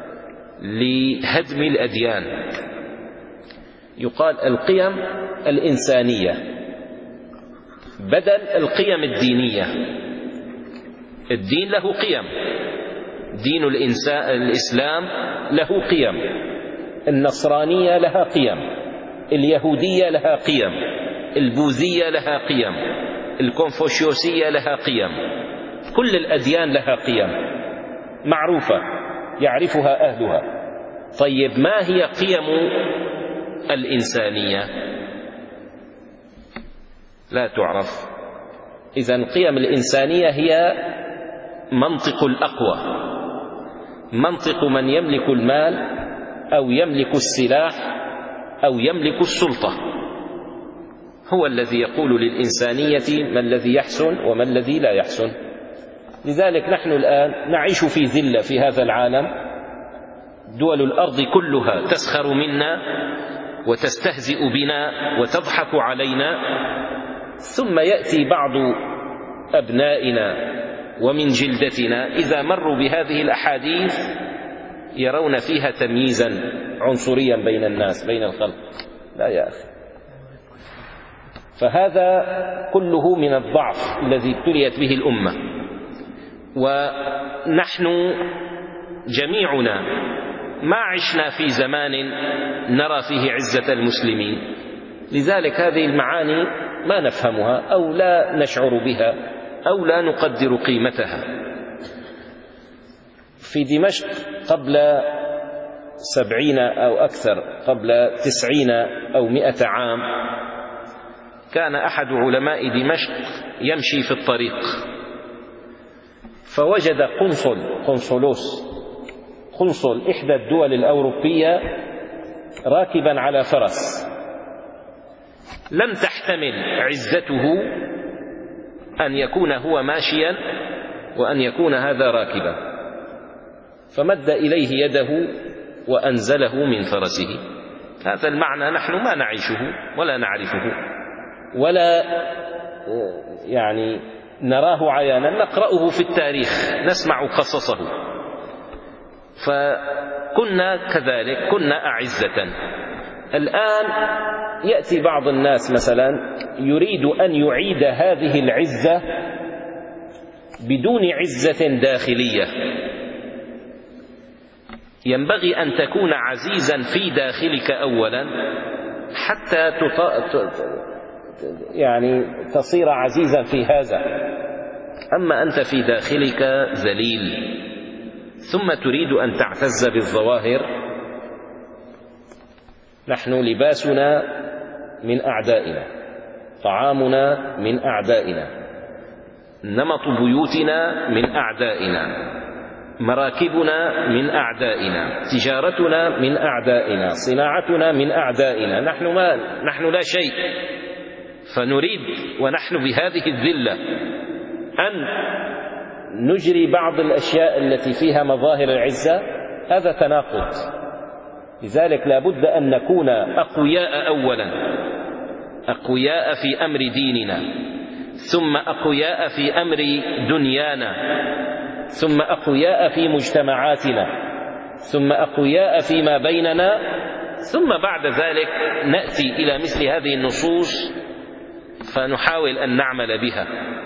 لهدم الأديان، يقال القيم الإنسانية بدل القيم الدينية. الدين له قيم، دين الإنسان الإسلام له قيم، النصرانية لها قيم، اليهودية لها قيم، البوذية لها قيم، الكونفوشيوسية لها قيم، كل الأديان لها قيم معروفة يعرفها أهلها. طيب ما هي قيم الإنسانية؟ لا تعرف. إذن قيم الإنسانية هي منطق الأقوى، منطق من يملك المال أو يملك السلاح أو يملك السلطة، هو الذي يقول للإنسانية ما الذي يحسن وما الذي لا يحسن. لذلك نحن الآن نعيش في ذلة في هذا العالم، دول الأرض كلها تسخر منا وتستهزئ بنا وتضحك علينا، ثم يأتي بعض أبنائنا ومن جلدتنا إذا مروا بهذه الأحاديث يرون فيها تمييزا عنصريا بين الناس بين الخلق. لا يا أخي، فهذا كله من الضعف الذي ابتليت به الأمة، ونحن جميعنا ما عشنا في زمان نرى فيه عزة المسلمين، لذلك هذه المعاني ما نفهمها أو لا نشعر بها أو لا نقدر قيمتها. في دمشق قبل سبعين أو أكثر، قبل تسعين أو مئة عام، كان أحد علماء دمشق يمشي في الطريق فوجد قنصل قنصلوس قنصل إحدى الدول الأوروبية راكبا على فرس، لم تحتمل عزته أن يكون هو ماشيا وأن يكون هذا راكبا، فمد إليه يده وأنزله من فرسه. هذا المعنى نحن ما نعيشه ولا نعرفه ولا يعني نراه عيانا، نقرأه في التاريخ، نسمع قصصه. فكنا كذلك، كنا أعزة. الآن يأتي بعض الناس مثلا يريد أن يعيد هذه العزة بدون عزة داخلية. ينبغي أن تكون عزيزا في داخلك أولا حتى تط... يعني تصير عزيزا في هذا. أما أنت في داخلك ذليل ثم تريد أن تعتز بالظواهر. نحن لباسنا من أعدائنا، طعامنا من أعدائنا، نمط بيوتنا من أعدائنا، مراكبنا من أعدائنا، تجارتنا من أعدائنا، صناعتنا من أعدائنا، نحن ما نحن لا شيء. فنريد ونحن بهذه الذلة أن نجري بعض الأشياء التي فيها مظاهر العزة، هذا تناقض. لذلك لا بد أن نكون أقوياء أولا، أقوياء في أمر ديننا، ثم أقوياء في أمر دنيانا، ثم أقوياء في مجتمعاتنا، ثم أقوياء فيما بيننا، ثم بعد ذلك نأتي إلى مثل هذه النصوص فنحاول أن نعمل بها.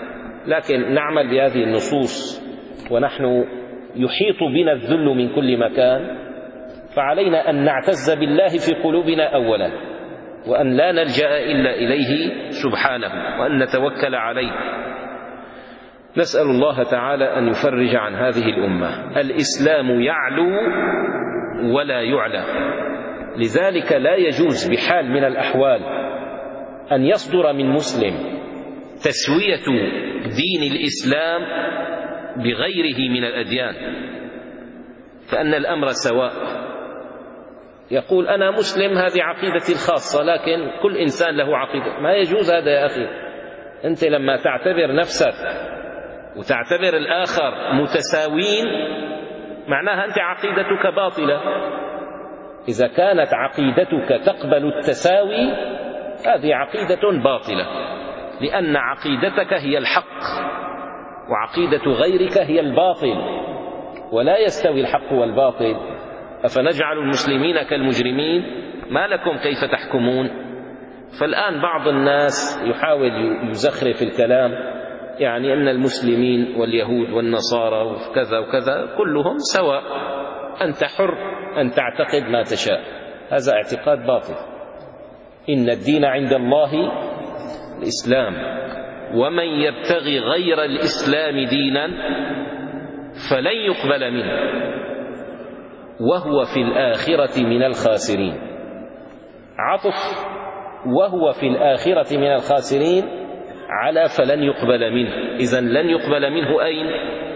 لكن نعمل بهذه النصوص ونحن يحيط بنا الذل من كل مكان، فعلينا أن نعتز بالله في قلوبنا أولا، وأن لا نلجأ إلا إليه سبحانه، وأن نتوكل عليه. نسأل الله تعالى أن يفرج عن هذه الأمة. الإسلام يعلو ولا يعلى، لذلك لا يجوز بحال من الأحوال أن يصدر من مسلم تسوية دين الإسلام بغيره من الأديان، فأن الأمر سواء. يقول أنا مسلم، هذه عقيدتي الخاصة، لكن كل إنسان له عقيدة. ما يجوز هذا يا أخي. أنت لما تعتبر نفسك وتعتبر الآخر متساوين، معناها أنت عقيدتك باطلة. إذا كانت عقيدتك تقبل التساوي، هذه عقيدة باطلة، لأن عقيدتك هي الحق وعقيدة غيرك هي الباطل، ولا يستوي الحق والباطل. أفنجعل المسلمين كالمجرمين؟ ما لكم كيف تحكمون؟ فالآن بعض الناس يحاول يزخرف الكلام، يعني أن المسلمين واليهود والنصارى وكذا وكذا كلهم سواء، أنت حر أن تعتقد ما تشاء. هذا اعتقاد باطل. إن الدين عند الله الإسلام، ومن يبتغي غير الإسلام دينا فلن يقبل منه وهو في الآخرة من الخاسرين. عطف وهو في الآخرة من الخاسرين على فلن يقبل منه. إذن لن يقبل منه أين؟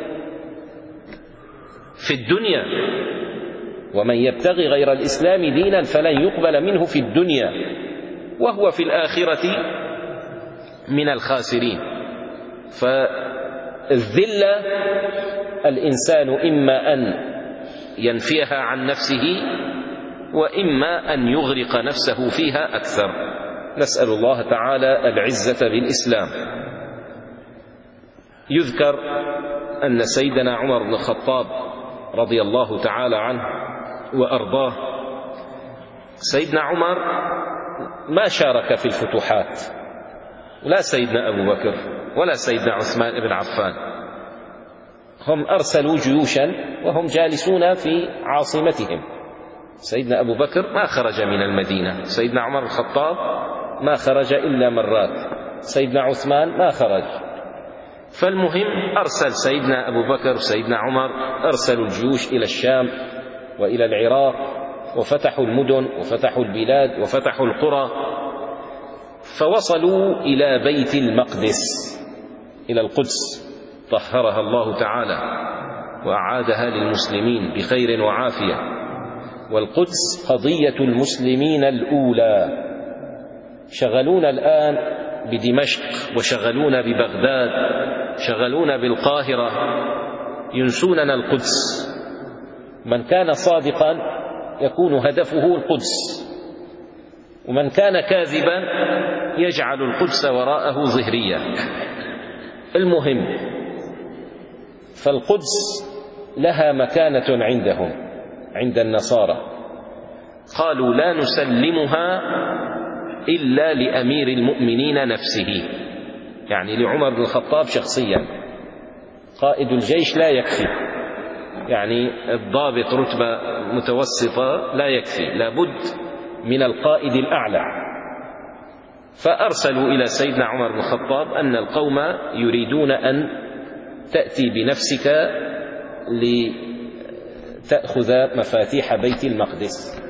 في الدنيا. ومن يبتغي غير الإسلام دينا فلن يقبل منه في الدنيا وهو في الآخرة من الخاسرين. فالذلة الإنسان إما أن ينفيها عن نفسه، وإما أن يغرق نفسه فيها أكثر. نسأل الله تعالى العزة بالإسلام. يذكر أن سيدنا عمر بن الخطاب رضي الله تعالى عنه وأرضاه، سيدنا عمر ما شارك في الفتوحات، لا سيدنا أبو بكر ولا سيدنا عثمان بن عفان. هم أرسلوا جيوشا وهم جالسون في عاصمتهم. سيدنا أبو بكر ما خرج من المدينة، سيدنا عمر الخطاب ما خرج إلا مرات، سيدنا عثمان ما خرج. فالمهم أرسل سيدنا أبو بكر وسيدنا عمر، أرسلوا الجيوش إلى الشام وإلى العراق، وفتحوا المدن وفتحوا البلاد وفتحوا القرى، فوصلوا إلى بيت المقدس، إلى القدس، طهرها الله تعالى وأعادها للمسلمين بخير وعافية. والقدس قضية المسلمين الأولى. شغلونا الآن بدمشق، وشغلونا ببغداد، شغلونا بالقاهرة، ينسوننا القدس. من كان صادقا يكون هدفه القدس، ومن كان كاذبا يجعل القدس وراءه ظهريا. المهم، فالقدس لها مكانة عندهم عند النصارى، قالوا لا نسلمها إلا لأمير المؤمنين نفسه، يعني لعمر بن الخطاب شخصيا. قائد الجيش لا يكفي، يعني الضابط رتبة متوسطة لا يكفي، لابد من القائد الأعلى. فأرسلوا إلى سيدنا عمر بن الخطاب أن القوم يريدون أن تأتي بنفسك لتأخذ مفاتيح بيت المقدس.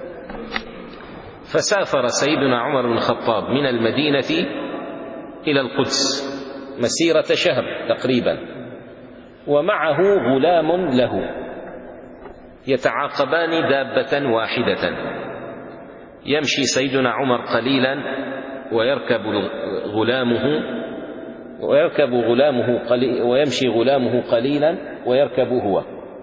فسافر سيدنا عمر بن الخطاب من المدينة إلى القدس مسيرة شهر تقريبا، ومعه غلام له، يتعاقبان دابة واحدة. يمشي سيدنا عمر قليلا ويركب غلامه ويركب غلامه قليل ويمشي غلامه قليلا ويركب هو.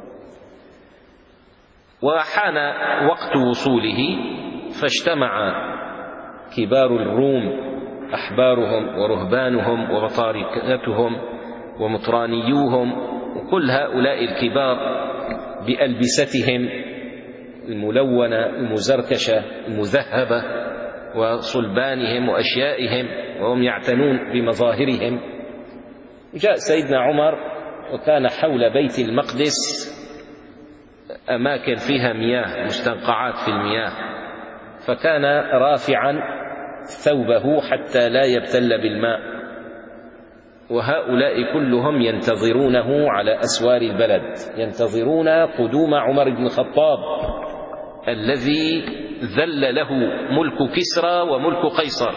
وحان وقت وصوله، فاجتمع كبار الروم، أحبارهم ورهبانهم وبطاركتهم ومطرانيوهم وكل هؤلاء الكبار بألبستهم الملونة المزركشة المذهبة وصلبانهم وأشيائهم، وهم يعتنون بمظاهرهم، جاء سيدنا عمر، وكان حول بيت المقدس أماكن فيها مياه، مستنقعات في المياه، فكان رافعا ثوبه حتى لا يبتل بالماء، وهؤلاء كلهم ينتظرونه على أسوار البلد، ينتظرون قدوم عمر بن الخطاب الذي ذل له ملك كسرى وملك قيصر.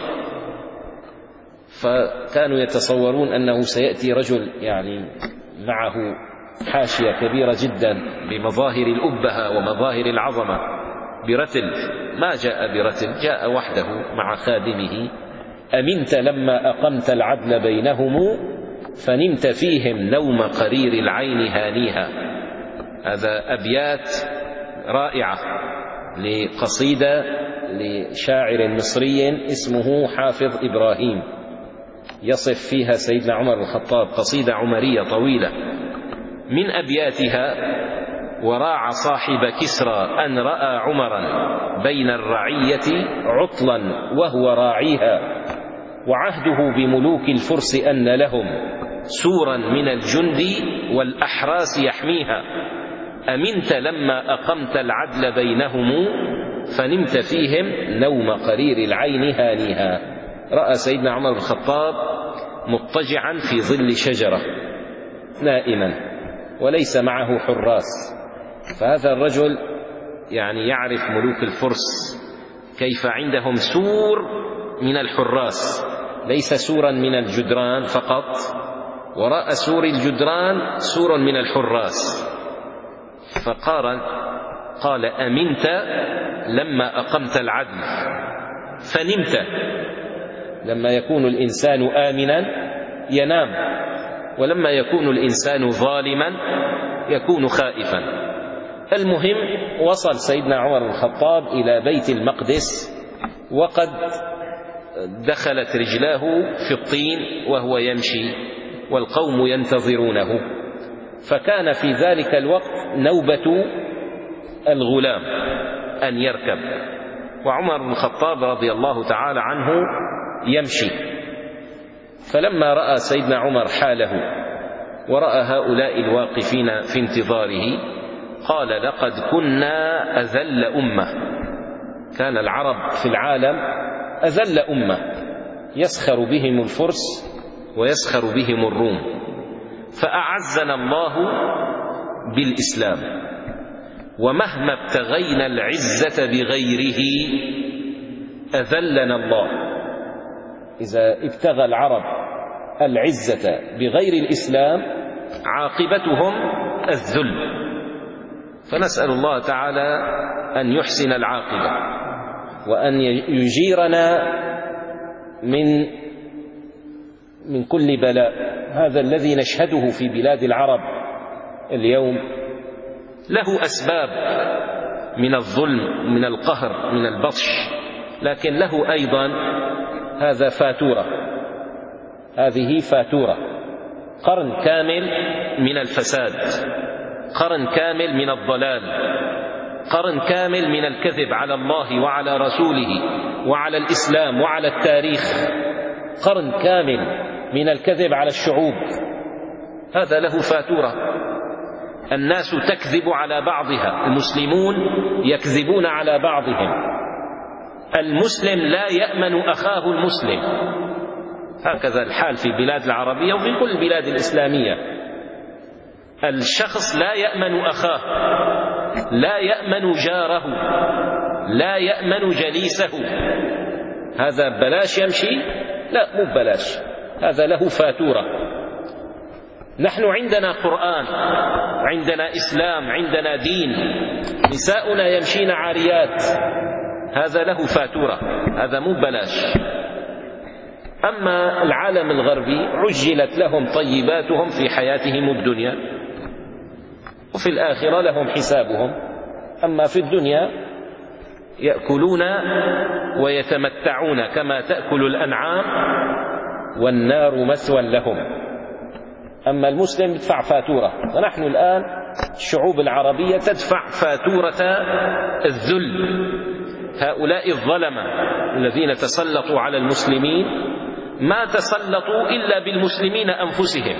فكانوا يتصورون أنه سيأتي رجل يعني معه حاشية كبيرة جدا بمظاهر الأبهة ومظاهر العظمة برتل. ما جاء برتل، جاء وحده مع خادمه. أمنت لما أقمت العدل بينهم فنمت فيهم نوم قرير العين هانيها. هذا أبيات رائعة لقصيدة لشاعر مصري اسمه حافظ إبراهيم، يصف فيها سيدنا عمر الخطاب، قصيدة عمرية طويلة. من أبياتها: وراع صاحب كسرى أن رأى عمرا بين الرعية عطلا وهو راعيها، وعهده بملوك الفرس أن لهم سورا من الجند والأحراس يحميها. أمنت لما أقمت العدل بينهم فنمت فيهم نوم قرير العين هانيها. رأى سيدنا عمر الخطاب مضطجعا في ظل شجرة نائما وليس معه حراس، فهذا الرجل يعني يعرف ملوك الفرس كيف عندهم سور من الحراس، ليس سورا من الجدران فقط، وراء سور الجدران سور من الحراس. فقال قال أمنت لما أقمت العدل فنمت. لما يكون الإنسان آمنا ينام، ولما يكون الإنسان ظالما يكون خائفا. المهم وصل سيدنا عمر الخطاب إلى بيت المقدس وقد دخلت رجلاه في الطين وهو يمشي والقوم ينتظرونه، فكان في ذلك الوقت نوبة الغلام أن يركب، وعمر بن الخطاب رضي الله تعالى عنه يمشي. فلما رأى سيدنا عمر حاله ورأى هؤلاء الواقفين في انتظاره قال لقد كنا أذل أمة. كان العرب في العالم أذل أمة، يسخر بهم الفرس ويسخر بهم الروم، فأعزنا الله بالإسلام، ومهما ابتغينا العزة بغيره أذلنا الله. إذا ابتغى العرب العزة بغير الإسلام عاقبتهم الذل، فنسأل الله تعالى أن يحسن العاقبة وأن يجيرنا من من كل بلاء. هذا الذي نشهده في بلاد العرب اليوم له أسباب من الظلم، من القهر، من البطش، لكن له أيضا هذا فاتورة، هذه فاتورة، قرن كامل من الفساد، قرن كامل من الضلال، قرن كامل من الكذب على الله وعلى رسوله وعلى الإسلام وعلى التاريخ، قرن كامل من الكذب على الشعوب. هذا له فاتورة. الناس تكذب على بعضها، المسلمون يكذبون على بعضهم، المسلم لا يأمن أخاه المسلم. هكذا الحال في بلاد العربية وفي كل البلاد الإسلامية. الشخص لا يأمن أخاه، لا يأمن جاره، لا يأمن جليسه. هذا بلاش يمشي؟ لا، مو بلاش، هذا له فاتورة. نحن عندنا قرآن، عندنا إسلام، عندنا دين، نساؤنا يمشين عاريات، هذا له فاتورة، هذا مو بلاش. أما العالم الغربي عجلت لهم طيباتهم في حياتهم الدنيا، وفي الآخرة لهم حسابهم. أما في الدنيا يأكلون ويتمتعون كما تأكل الأنعام والنار مثوى لهم. أما المسلم يدفع فاتورة، ونحن الآن الشعوب العربية تدفع فاتورة الذل. هؤلاء الظلمة الذين تسلطوا على المسلمين ما تسلطوا إلا بالمسلمين أنفسهم،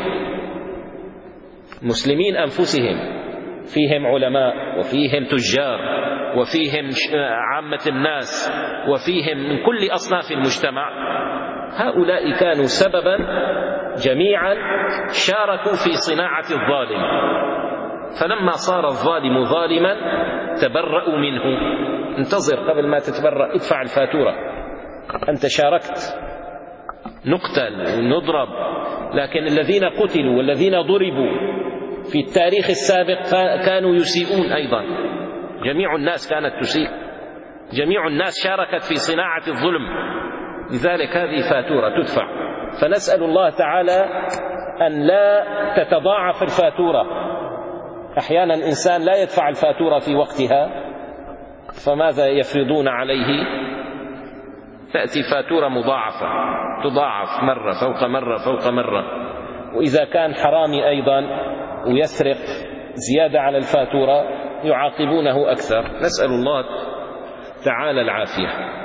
مسلمين أنفسهم، فيهم علماء وفيهم تجار وفيهم عامة الناس وفيهم من كل أصناف المجتمع. هؤلاء كانوا سببا جميعا، شاركوا في صناعة الظالم، فلما صار الظالم ظالما تبرأوا منه. انتظر قبل ما تتبرأ، ادفع الفاتورة، أنت شاركت، نقتل ونضرب، لكن الذين قتلوا والذين ضربوا في التاريخ السابق كانوا يسيئون أيضا، جميع الناس كانت تسيء، جميع الناس شاركت في صناعة الظلم، لذلك هذه فاتورة تدفع. فنسأل الله تعالى أن لا تتضاعف الفاتورة. أحيانا الإنسان لا يدفع الفاتورة في وقتها، فماذا يفرضون عليه؟ تأتي فاتورة مضاعفة، تضاعف مرة فوق مرة فوق مرة. وإذا كان حرامي أيضا ويسرق زيادة على الفاتورة يعاقبونه أكثر. نسأل الله تعالى العافية.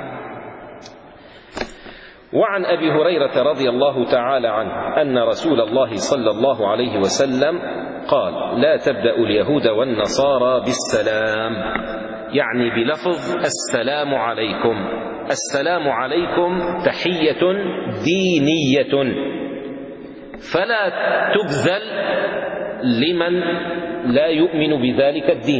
وعن أبي هريرة رضي الله تعالى عنه أن رسول الله صلى الله عليه وسلم قال: لا تبدأوا اليهود والنصارى بالسلام، يعني بلفظ السلام عليكم. السلام عليكم تحية دينية، فلا تبذل لمن لا يؤمن بذلك الدين.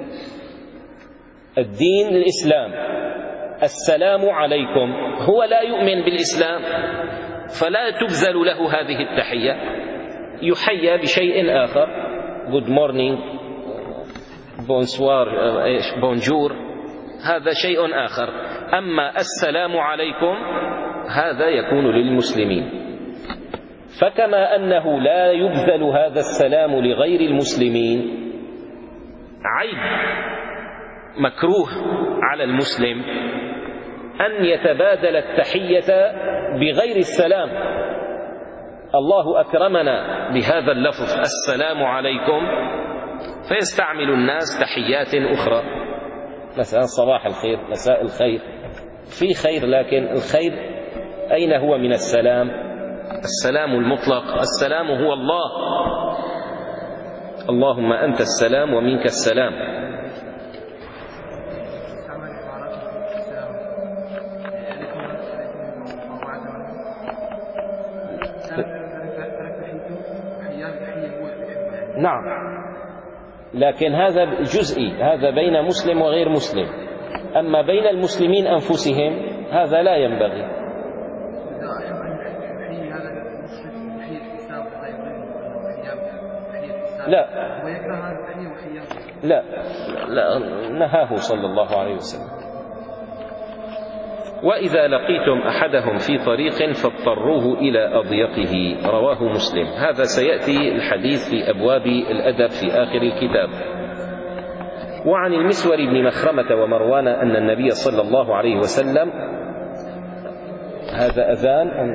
الدين الإسلام، السلام عليكم، هو لا يؤمن بالإسلام، فلا تبذل له هذه التحية، يحيى بشيء آخر، good morning، bonsoir، bonjour، هذا شيء آخر. أما السلام عليكم هذا يكون للمسلمين. فكما أنه لا يبذل هذا السلام لغير المسلمين، عيب مكروه على المسلم أن يتبادل التحية بغير السلام. الله أكرمنا بهذا اللفظ السلام عليكم، فيستعمل الناس تحيات أخرى، مثلا صباح الخير، مساء الخير، في خير، لكن الخير أين هو من السلام؟ السلام المطلق، السلام هو الله، اللهم أنت السلام ومنك السلام. نعم، لكن هذا جزئي، هذا بين مسلم وغير مسلم. أما بين المسلمين أنفسهم هذا لا ينبغي. لا لا لا نهاه صلى الله عليه وسلم. وإذا لقيتم أحدهم في طريق فاضطروه إلى أضيقه، رواه مسلم. هذا سيأتي الحديث في أبواب الأدب في آخر الكتاب. وعن المسور بن مخرمة ومروان أن النبي صلى الله عليه وسلم، هذا أذان.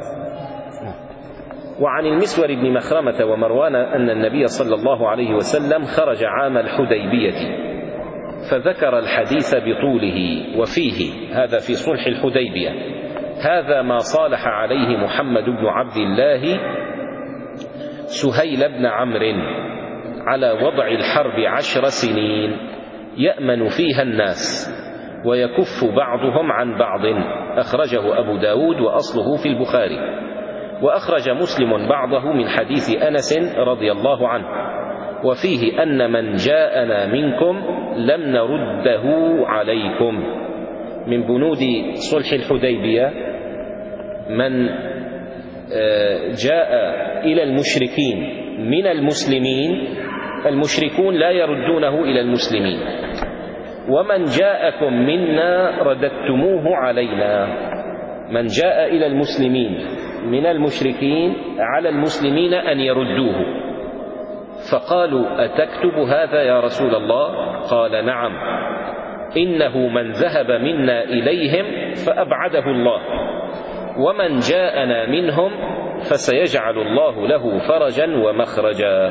وعن المسور بن مخرمة ومروان أن النبي صلى الله عليه وسلم خرج عام الحديبية فذكر الحديث بطوله وفيه، هذا في صلح الحديبية. هذا ما صالح عليه محمد بن عبد الله سهيل بن عمرو على وضع الحرب عشر سنين يأمن فيها الناس ويكف بعضهم عن بعض. أخرجه أبو داود وأصله في البخاري. وأخرج مسلم بعضه من حديث أنس رضي الله عنه، وفيه أن من جاءنا منكم لم نرده عليكم. من بنود صلح الحديبية من جاء إلى المشركين من المسلمين، المشركون لا يردونه إلى المسلمين، ومن جاءكم منا رددتموه علينا. من جاء إلى المسلمين من المشركين على المسلمين أن يردوه. فقالوا: أتكتب هذا يا رسول الله؟ قال: نعم، إنه من ذهب منا إليهم فأبعده الله، ومن جاءنا منهم فسيجعل الله له فرجا ومخرجا.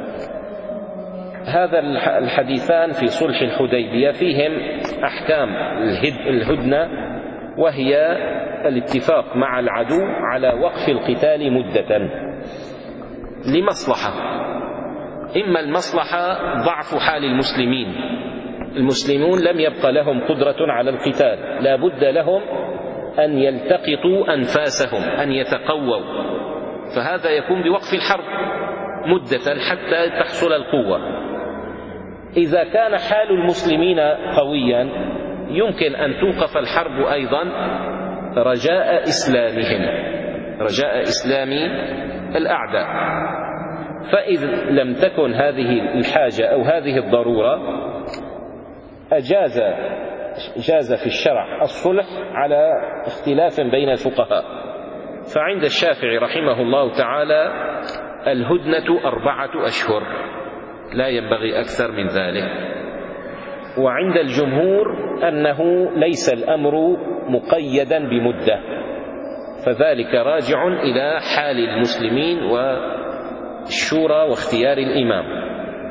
هذا الحديثان في صلح الحديبية فيهم أحكام الهدنة وهي الاتفاق مع العدو على وقف القتال مدة لمصلحة، إما المصلحة ضعف حال المسلمين، المسلمون لم يبق لهم قدرة على القتال، لا بد لهم أن يلتقطوا أنفاسهم، أن يتقووا، فهذا يكون بوقف الحرب مدة حتى تحصل القوة. إذا كان حال المسلمين قويا يمكن أن توقف الحرب أيضا رجاء إسلامهم، رجاء إسلام الأعداء. فإذا لم تكن هذه الحاجة أو هذه الضرورة أجاز جاز في الشرع الصلح على اختلاف بين الفقهاء. فعند الشافعي رحمه الله تعالى الهدنة أربعة أشهر، لا ينبغي أكثر من ذلك. وعند الجمهور أنه ليس الأمر مقيدا بمدة، فذلك راجع إلى حال المسلمين والشورى واختيار الإمام.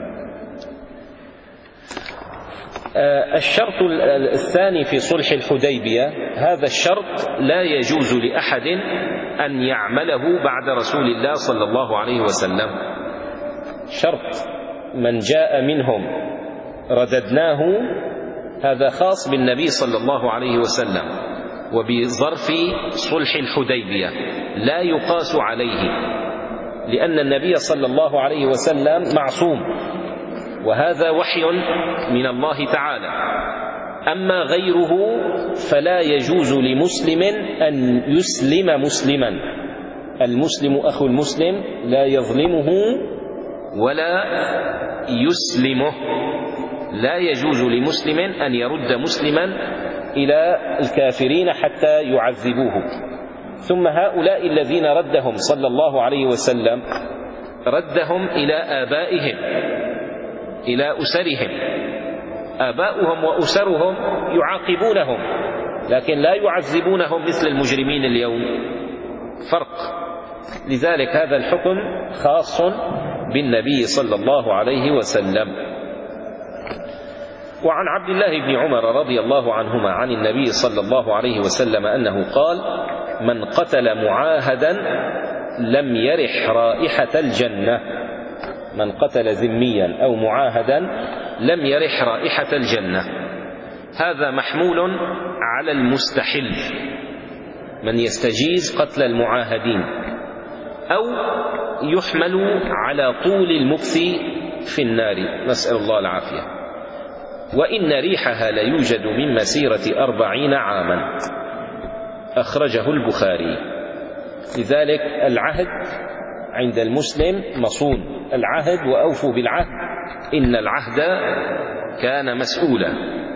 الشرط الثاني في صلح الحديبية، هذا الشرط لا يجوز لأحد أن يعمله بعد رسول الله صلى الله عليه وسلم. شرط من جاء منهم رددناه، هذا خاص بالنبي صلى الله عليه وسلم وبظرف صلح الحديبية، لا يقاس عليه، لأن النبي صلى الله عليه وسلم معصوم، وهذا وحي من الله تعالى. أما غيره فلا يجوز لمسلم أن يسلم مسلما، المسلم أخو المسلم لا يظلمه ولا يسلمه، لا يجوز لمسلم أن يرد مسلما إلى الكافرين حتى يعذبوه. ثم هؤلاء الذين ردهم صلى الله عليه وسلم ردهم إلى آبائهم، إلى أسرهم، آباؤهم وأسرهم يعاقبونهم لكن لا يعذبونهم مثل المجرمين اليوم، فرق. لذلك هذا الحكم خاص بالنبي صلى الله عليه وسلم. وعن عبد الله بن عمر رضي الله عنهما عن النبي صلى الله عليه وسلم أنه قال: من قتل معاهدا لم يرح رائحة الجنة، من قتل ذميا أو معاهدا لم يرح رائحة الجنة. هذا محمول على المستحل، من يستجيز قتل المعاهدين، أو يحمل على طول المكث في النار، نسأل الله العافية. وإن ريحها ليوجد من مسيرة أربعين عاما، أخرجه البخاري. لذلك العهد عند المسلم مصون، العهد وأوفوا بالعهد إن العهد كان مسؤولا.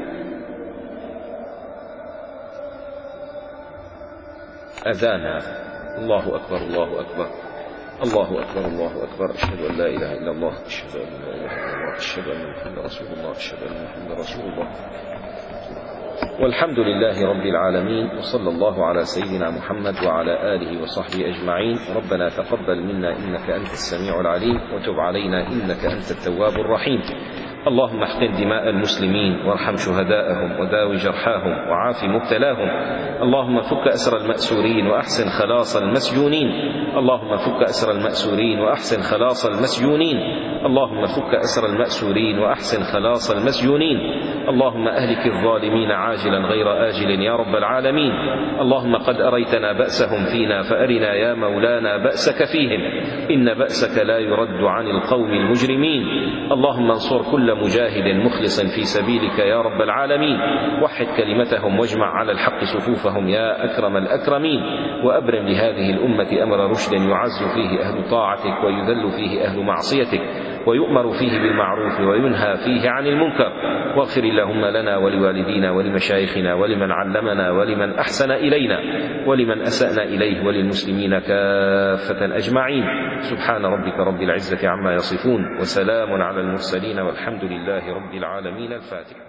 أذانا، الله أكبر الله أكبر الله أكبر الله أكبر، أشهد أن لا إله إلا الله، أشهد أن لا إله إلا الله، أشهد أن محمدا رسول الله، أشهد أن محمدا رسول الله. والحمد لله رب العالمين، وصلى الله على سيدنا محمد وعلى آله وصحبه أجمعين. ربنا تقبل منا إنك أنت السميع العليم، وتب علينا إنك أنت التواب الرحيم. اللهم احقن دماء المسلمين وارحم شهداءهم وداوي جرحاهم وعاف مبتلاهم. اللهم فك أسر المأسورين وأحسن خلاص المسجونين. اللهم فك أسر المأسورين وأحسن خلاص المسجونين. اللهم فك أسر المأسورين وأحسن خلاص المسجونين. اللهم أهلك الظالمين عاجلا غير آجل يا رب العالمين. اللهم قد أريتنا بأسهم فينا فأرنا يا مولانا بأسك فيهم، إن بأسك لا يرد عن القوم المجرمين. اللهم انصر كل مجاهد مخلص في سبيلك يا رب العالمين، وحد كلمتهم واجمع على الحق صفوفهم يا أكرم الأكرمين. وأبرم لهذه الأمة أمر رشد يعز فيه أهل طاعتك ويذل فيه أهل معصيتك، ويؤمر فيه بالمعروف وينهى فيه عن المنكر. واغفر اللهم لنا ولوالدينا ولمشايخنا ولمن علمنا ولمن أحسن إلينا ولمن أسأنا إليه وللمسلمين كافة أجمعين. سبحان ربك رب العزة عما يصفون، وسلام على المرسلين، والحمد لله رب العالمين. الفاتحة.